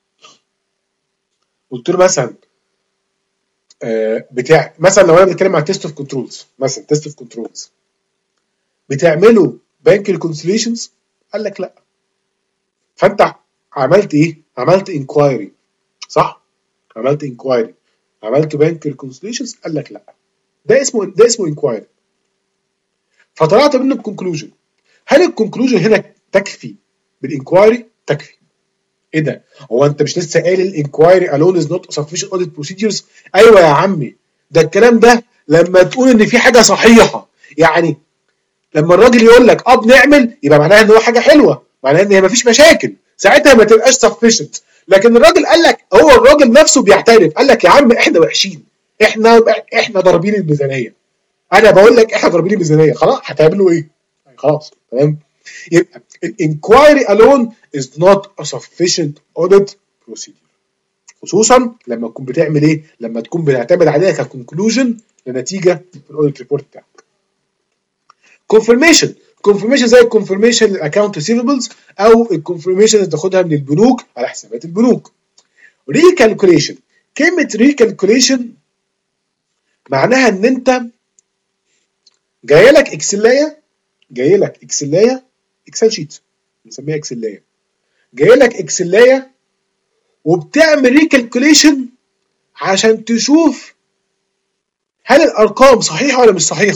قلت له مثلا آه بتاع مثلا لو انا بتكلم عن تيست اوف كنترولز، مثلا تيست اوف كنترولز بتعملوا بانك ريكونسيليشنز؟ قال لك لا. فانت عملت ايه؟ عملت انكوايري صح؟ عملت انكوايري، عملت بانك ريكونسيليشنز؟ قال لك لا. ده اسمه ده اسمه انكوايري. فطلعت منه بكونكلوجن. هل الكونكلوجن هنا تكفي بالانكوايري؟ تكفي. ايه ده؟ هو انت مش لسه قايل الانكوايري alone is not sufficient audit procedures؟ ايوه يا عمي، ده الكلام ده لما تقول ان في حاجه صحيحه، يعني لما الراجل يقول لك اه بنعمل يبقى معناها ان هو حاجه حلوه، معناها ان هي مفيش مشاكل، ساعتها ما تبقاش sufficient. لكن الراجل قال لك، هو الراجل نفسه بيعترف، قال لك يا عم احنا وحشين، احنا احنا ضاربين الميزانيه. انا بقول لك احنا ضاربين الميزانيه، خلاص هتعملوا ايه؟ خلاص تمام. يبقى الانكوايري alone is not a sufficient audit procedure، خصوصا لما تكون بتعمل ايه؟ لما تكون بتعتمد عليها ككونكلوجن لنتيجه في الاوديت ريبورت بتاعك. كونفirmation، كونفirmation زي الكونفirmation للاكونت ريسيفبلز او الكونفirmation اللي تاخدها من البنوك على حسابات البنوك. ريكالكوليشن، كلمه ريكالكوليشن معناها ان انت جايه لك اكسلايه، جايه لك اكسلايه اكسل شيت بنسميها اكسلايه، جايه لك اكسلايه وبتعمل ريكالكوليشن عشان تشوف هل الارقام صحيحه ولا مش صحيحه،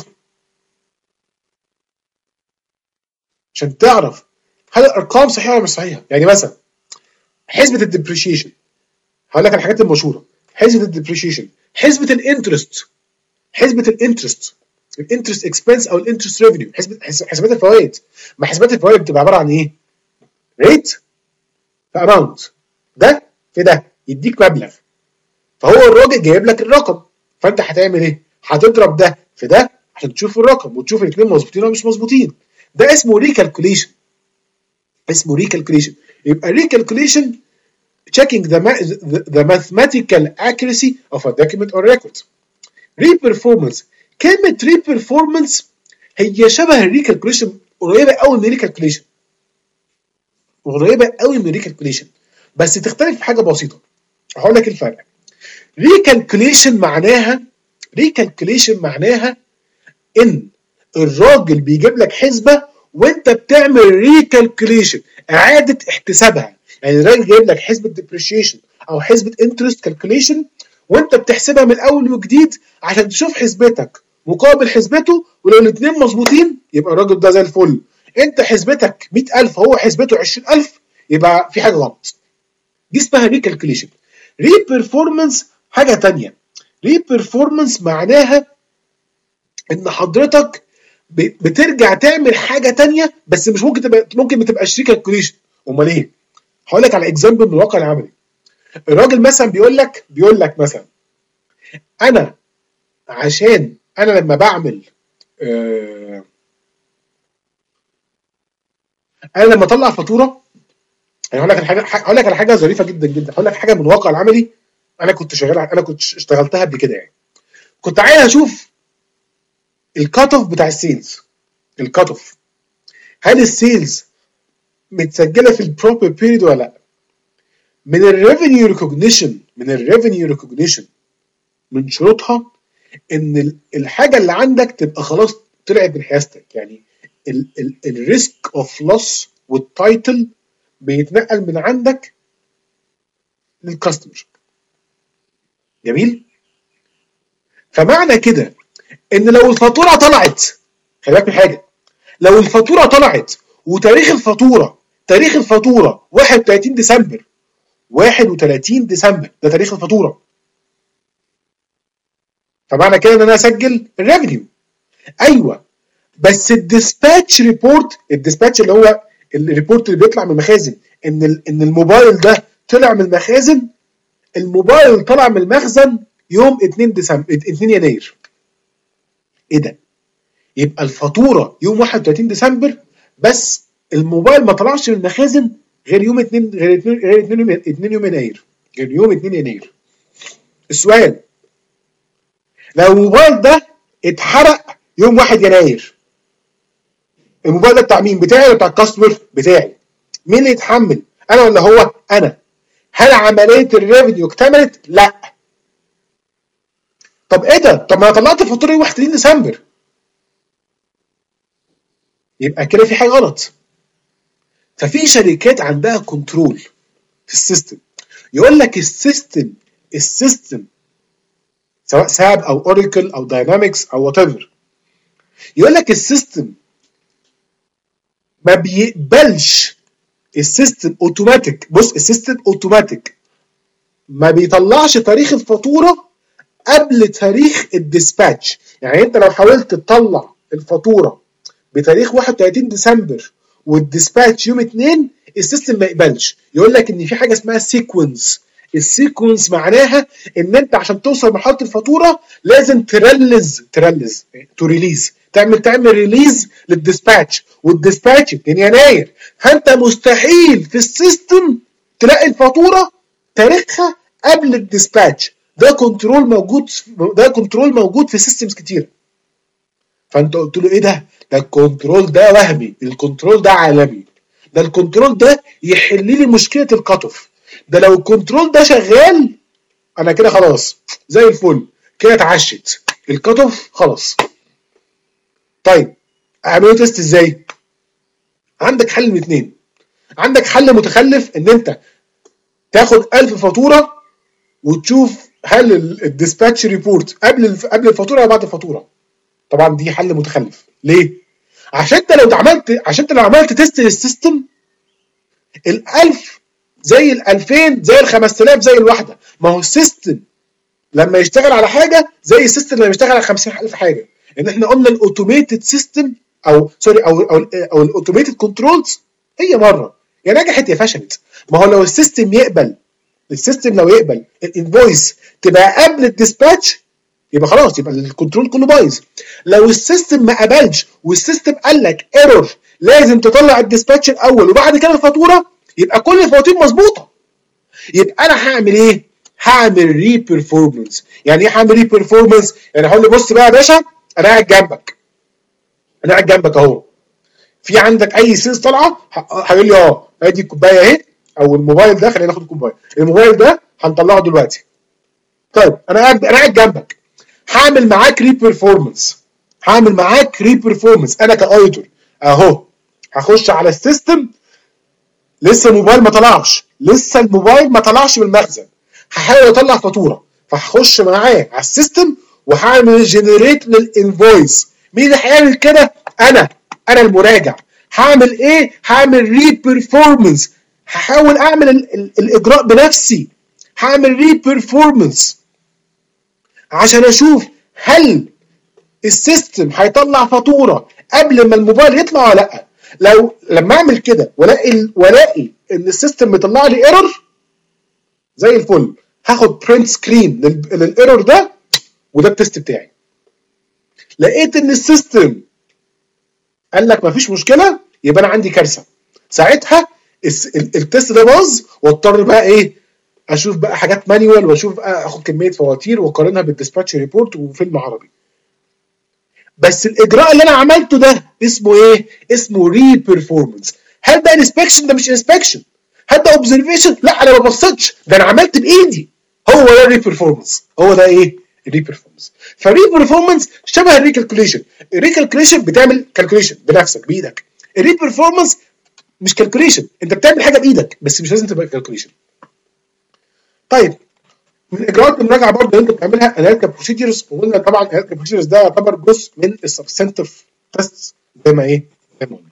عشان تعرف هل الارقام صحيحه ولا مش صحيحه. يعني مثلا حسبه الديبريشيشن، هقول لك الحاجات المشهوره، حسبه الديبريشيشن، حسبه الانترست، حسبه الانترست الانترست اكسبنس او الانترست ريفينيو، حسبه حسابات الفوائد. ما حسابات الفوائد بتبقى عباره عن ايه؟ ريت في اماونت، ده في ده يديك مبلغ، فهو الراجل جايب لك الرقم، فانت هتعمل ايه؟ هتضرب ده في ده عشان تشوف الرقم وتشوف الاثنين مظبوطين ولا مش مظبوطين. ده اسمه ريكالكوليشن، اسمه ريكالكوليشن. يبقى ريكالكوليشن checking the, the, the mathematical accuracy of a document or record. Re-performance، كلمة re-performance هي شبه الريكالكوليشن، قريبة قوي من الريكالكوليشن، قريبة قوي من الريكالكوليشن، بس تختلف في حاجة بسيطة. هقول لك الفرق. ريكالكوليشن معناها ريكالكوليشن معناها ان الراجل بيجيب لك حسبة وانت بتعمل ريكالكوليشن، اعادة احتسابها. يعني الراجل جايب لك حسبة ديبريشيشن او حسبة انترست كالكوليشن وانت بتحسبها من اول وجديد عشان تشوف حسبتك مقابل حسبته، ولو الاثنين مظبوطين يبقى الراجل ده زي الفل. انت حسبتك مئة ألف هو حسبته عشرين ألف يبقى في حاجة غلط. دي اسمها ريكالكوليشن. ري بيرفورمانس حاجة تانية. ري بيرفورمانس معناها ان حضرتك بترجع تعمل حاجه تانية، بس مش ممكن تبقى ممكن ما تبقاش شريك كالكوليشن. امال ايه؟ هقول لك على اكزامبل من الواقع العملي. الراجل مثلا بيقول لك بيقول لك مثلا انا عشان انا لما بعمل آه انا لما اطلع فاتوره، يعني هقول لك على حاجه هقول لك على حاجه ظريفه جدا جدا، هقول لك حاجه من الواقع العملي. انا كنت شغال انا كنت اشتغلتها قبل كده. يعني كنت عايز اشوف الكات اوف بتاع السيلز. الكات اوف، هل السيلز متسجله في البروبر بيريد ولا لا؟ من الريفينيو ريكوجنيشن من الريفينيو ريكوجنيشن من شروطها ان الحاجه اللي عندك تبقى خلاص طلعت من حيازتك. يعني الريسك اوف لوس والتايتل بيتنقل من عندك للكاستمر. جميل. فمعنى كده ان لو الفاتوره طلعت، خلي بالك من حاجه، لو الفاتوره طلعت وتاريخ الفاتوره تاريخ الفاتوره واحد وثلاثين ديسمبر واحد وثلاثين ديسمبر ده تاريخ الفاتوره، فمعنى كده ان انا اسجل الريفينيو. ايوه، بس الديسباتش ريبورت الديسباتش اللي هو الريبورت اللي بيطلع من المخازن ان ان الموبايل ده طلع من المخازن، الموبايل طلع من المخزن يوم اتنين ديسمبر اتنين يناير. ايه ده؟ يبقى الفاتوره يوم واحد وثلاثين ديسمبر، بس الموبايل ما طلعش من المخازن غير يوم اتنين غير اتنين غير اتنين يوم اتنين يوم يناير غير يوم اتنين يناير. السؤال، لو الموبايل ده اتحرق يوم واحد يناير، الموبايل ده بتاع مين؟ بتاعي ولا بتاع الكاستمر؟ بتاعي. مين اللي يتحمل؟ انا ولا هو؟ انا. هل عمليه الريفينيو اكتملت؟ لا. طب ايه ده؟ طب ما انا طلعت الفاتوره يوم واحد وثلاثين ديسمبر. يبقى كده في حاجه غلط. ففي شركات عندها كنترول في السيستم، يقول لك السيستم السيستم سواء ساب او اوراكل او داينامكس او وات ايفر، يقول لك السيستم ما بيقبلش السيستم اوتوماتيك. بص، السيستم اوتوماتيك ما بيطلعش تاريخ الفاتوره قبل تاريخ الديسباتش. يعني انت لو حاولت تطلع الفاتوره بتاريخ واحد وثلاثين ديسمبر والديسباتش يوم اتنين، السيستم ما يقبلش. يقول لك ان في حاجه اسمها سيكونس. السيكونس معناها ان انت عشان توصل لمرحله الفاتوره لازم ترلز ترلز تو ريليز تعمل تعمل ريليز للديسباتش، والديسباتش اتنين يناير. فانت مستحيل في السيستم تلاقي الفاتوره تاريخها قبل الديسباتش. ده كنترول موجود ده كنترول موجود في سيستمز كتير. فانت قلت له ايه ده؟ ده الكنترول ده وهمي، الكنترول ده عالمي، ده الكنترول ده يحل لي مشكله الكاتوف. ده لو الكنترول ده شغال انا كده خلاص زي الفل، كده اتعشت الكاتوف خلاص. طيب اعمله تيست ازاي؟ عندك حل من اتنين. عندك حل متخلف ان انت تاخد ألف فاتوره وتشوف هل الديسباتش ريبورت قبل قبل الفاتوره ولا بعد الفاتوره. طبعا دي حل متخلف. ليه؟ عشان انت لو عملت عشان انت لو عملت تيست للسيستم، الألف زي الألفين زي الخمس آلاف زي الواحده. ما هو السيستم لما يشتغل على حاجه زي السيستم لما يشتغل على خمسين ألف حاجه. ان احنا قلنا الاوتوميتد سيستم او سوري او او, أو الاوتوميتد كنترولز هي مره يا نجحت يا فشلت. ما هو لو السيستم يقبل السيستم لو يقبل الانفويس تبقى قبل الديسباتش يبقى خلاص، يبقى الكنترول كله بايظ. لو السيستم ما قبلش والسيستم قال لك ايرور لازم تطلع الديسباتش الاول وبعد كده الفاتوره، يبقى كل الفواتير مظبوطه. يبقى انا هعمل ايه؟ هعمل ري بيرفورمانس. يعني ايه هعمل ري بيرفورمانس؟ يعني هقول له بص بقى يا باشا، انا قاعد جنبك انا قاعد جنبك اهو، في عندك اي سيلز طالعه؟ هيقول لي اه ادي الكوبايه اهي او الموبايل ده، خلينا ناخد الكوبايه، الموبايل ده هنطلعه دلوقتي. طيب انا قاعد انا قاعد جنبك، هعمل معاك ري بيرفورمانس هعمل معاك ري بيرفورمانس انا كاوديتور اهو. هخش على السيستم، لسه الموبايل ما طلعش لسه الموبايل ما طلعش من المخزن، هحاول اطلع فاتوره، فهخش معاه على السيستم وهعمل جنريت للانفويس. مين اللي هيعمل كده؟ انا انا المراجع. هعمل ايه؟ هعمل ري بيرفورمانس، هحاول اعمل ال ال الاجراء بنفسي، هعمل ري بيرفورمانس عشان اشوف هل السيستم هيطلع فاتوره قبل ما الموبايل يطلع ولا لا. لو لما اعمل كده والاقي والاقي ان السيستم مطلع لي ايرور زي الفل، هاخد برنت سكرين للايرور ده وده التست بتاعي. لقيت ان السيستم قال لك مفيش مشكله، يبقى انا عندي كارثه. ساعتها التست ده باظ، واضطر بقى ايه، اشوف بقى حاجات مانيوال، واشوف بقى اخد كميه فواتير واقارنها بالديسباتش ريبورت وفيلم عربي. بس الاجراء اللي انا عملته ده اسمه ايه؟ اسمه ري بيرفورمانس. هل ده انسبكشن؟ ده مش انسبكشن. هل ده اوبزرفيشن؟ لا انا ما بصيتش، ده انا عملت بايدي. هو ده الري بيرفورمانس، هو ده ايه؟ الري بيرفورمانس. فالري بيرفورمانس شبه الريكالكوليشن. الريكالكوليشن بتعمل كالكوليشن بنفسك بايدك. الري بيرفورمانس مش كالكوليشن، انت بتعمل حاجه بايدك بس مش لازم تبقى كالكوليشن. طيب من اجراءات المراجعه برضه اللي انت بتعملها اناليتيكال بروسيدجرز، وقلنا طبعا الاناليتيكال بروسيدجرز ده يعتبر جزء من السبستنتيف تيست زي ما ايه زي ما قلنا.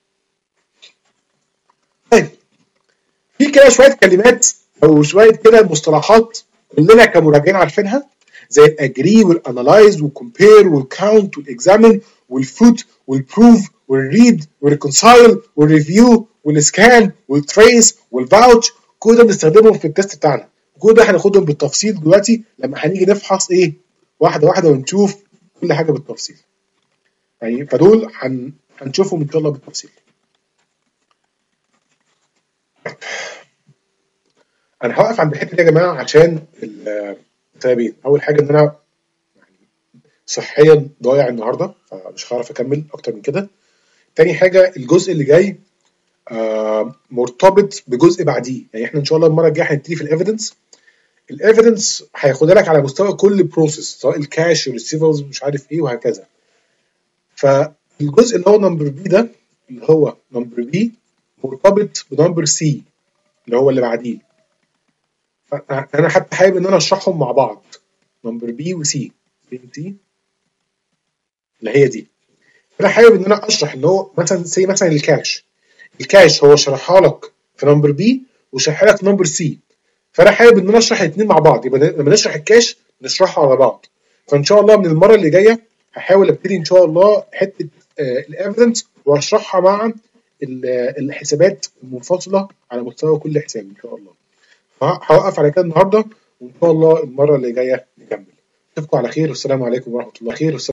طيب في كده شويه كلمات او شويه كده مصطلحات كلنا كمراجعين عارفينها، زي الاجري والانالايز والكومبير والكاونت والاكزامين والفوت والبروف والريد والريكونسايل والريفيو والسكان والتريس والفاوتش. كل ده بنستخدمهم في التست بتاعنا. كل ده هناخدهم بالتفصيل دلوقتي لما هنيجي نفحص ايه واحده واحده ونشوف كل حاجه بالتفصيل. يعني فدول هن... هنشوفهم ان شاء الله بالتفصيل. انا هوقف عند الحته دي يا جماعه عشان السببين. اول حاجه ان انا صحيا ضايع النهارده، فمش هعرف اكمل اكتر من كده. تاني حاجه الجزء اللي جاي آه مرتبط بجزء بعديه. يعني احنا ان شاء الله المره الجايه هنبتدي في الايفيدنس. الايفيدنس هياخدها لك على مستوى كل بروسيس، سواء الكاش والريسيفرز مش عارف ايه وهكذا. فالجزء اللي هو نمبر بي ده اللي هو نمبر بي مرتبط بنمبر سي اللي هو اللي بعديه. فانا حتى حابب ان انا اشرحهم مع بعض، نمبر بي وسي. بي سي اللي هي دي. انا حابب ان انا اشرح ان هو مثلا زي مثلا الكاش. الكاش هو شرحها لك في نمبر بي وشرحها لك في نمبر سي. فانا حابب ان انا اشرح الاثنين مع بعض، يبقى لما نشرح الكاش نشرحها على بعض. فان شاء الله من المره اللي جايه هحاول ابتدي ان شاء الله حته الايفيدنس واشرحها مع الحسابات المنفصله على مستوى كل حساب ان شاء الله. هوقف على كده النهارده، وان شاء الله المره اللي جايه نكمل. اشوفكم على خير والسلام عليكم ورحمه الله. خير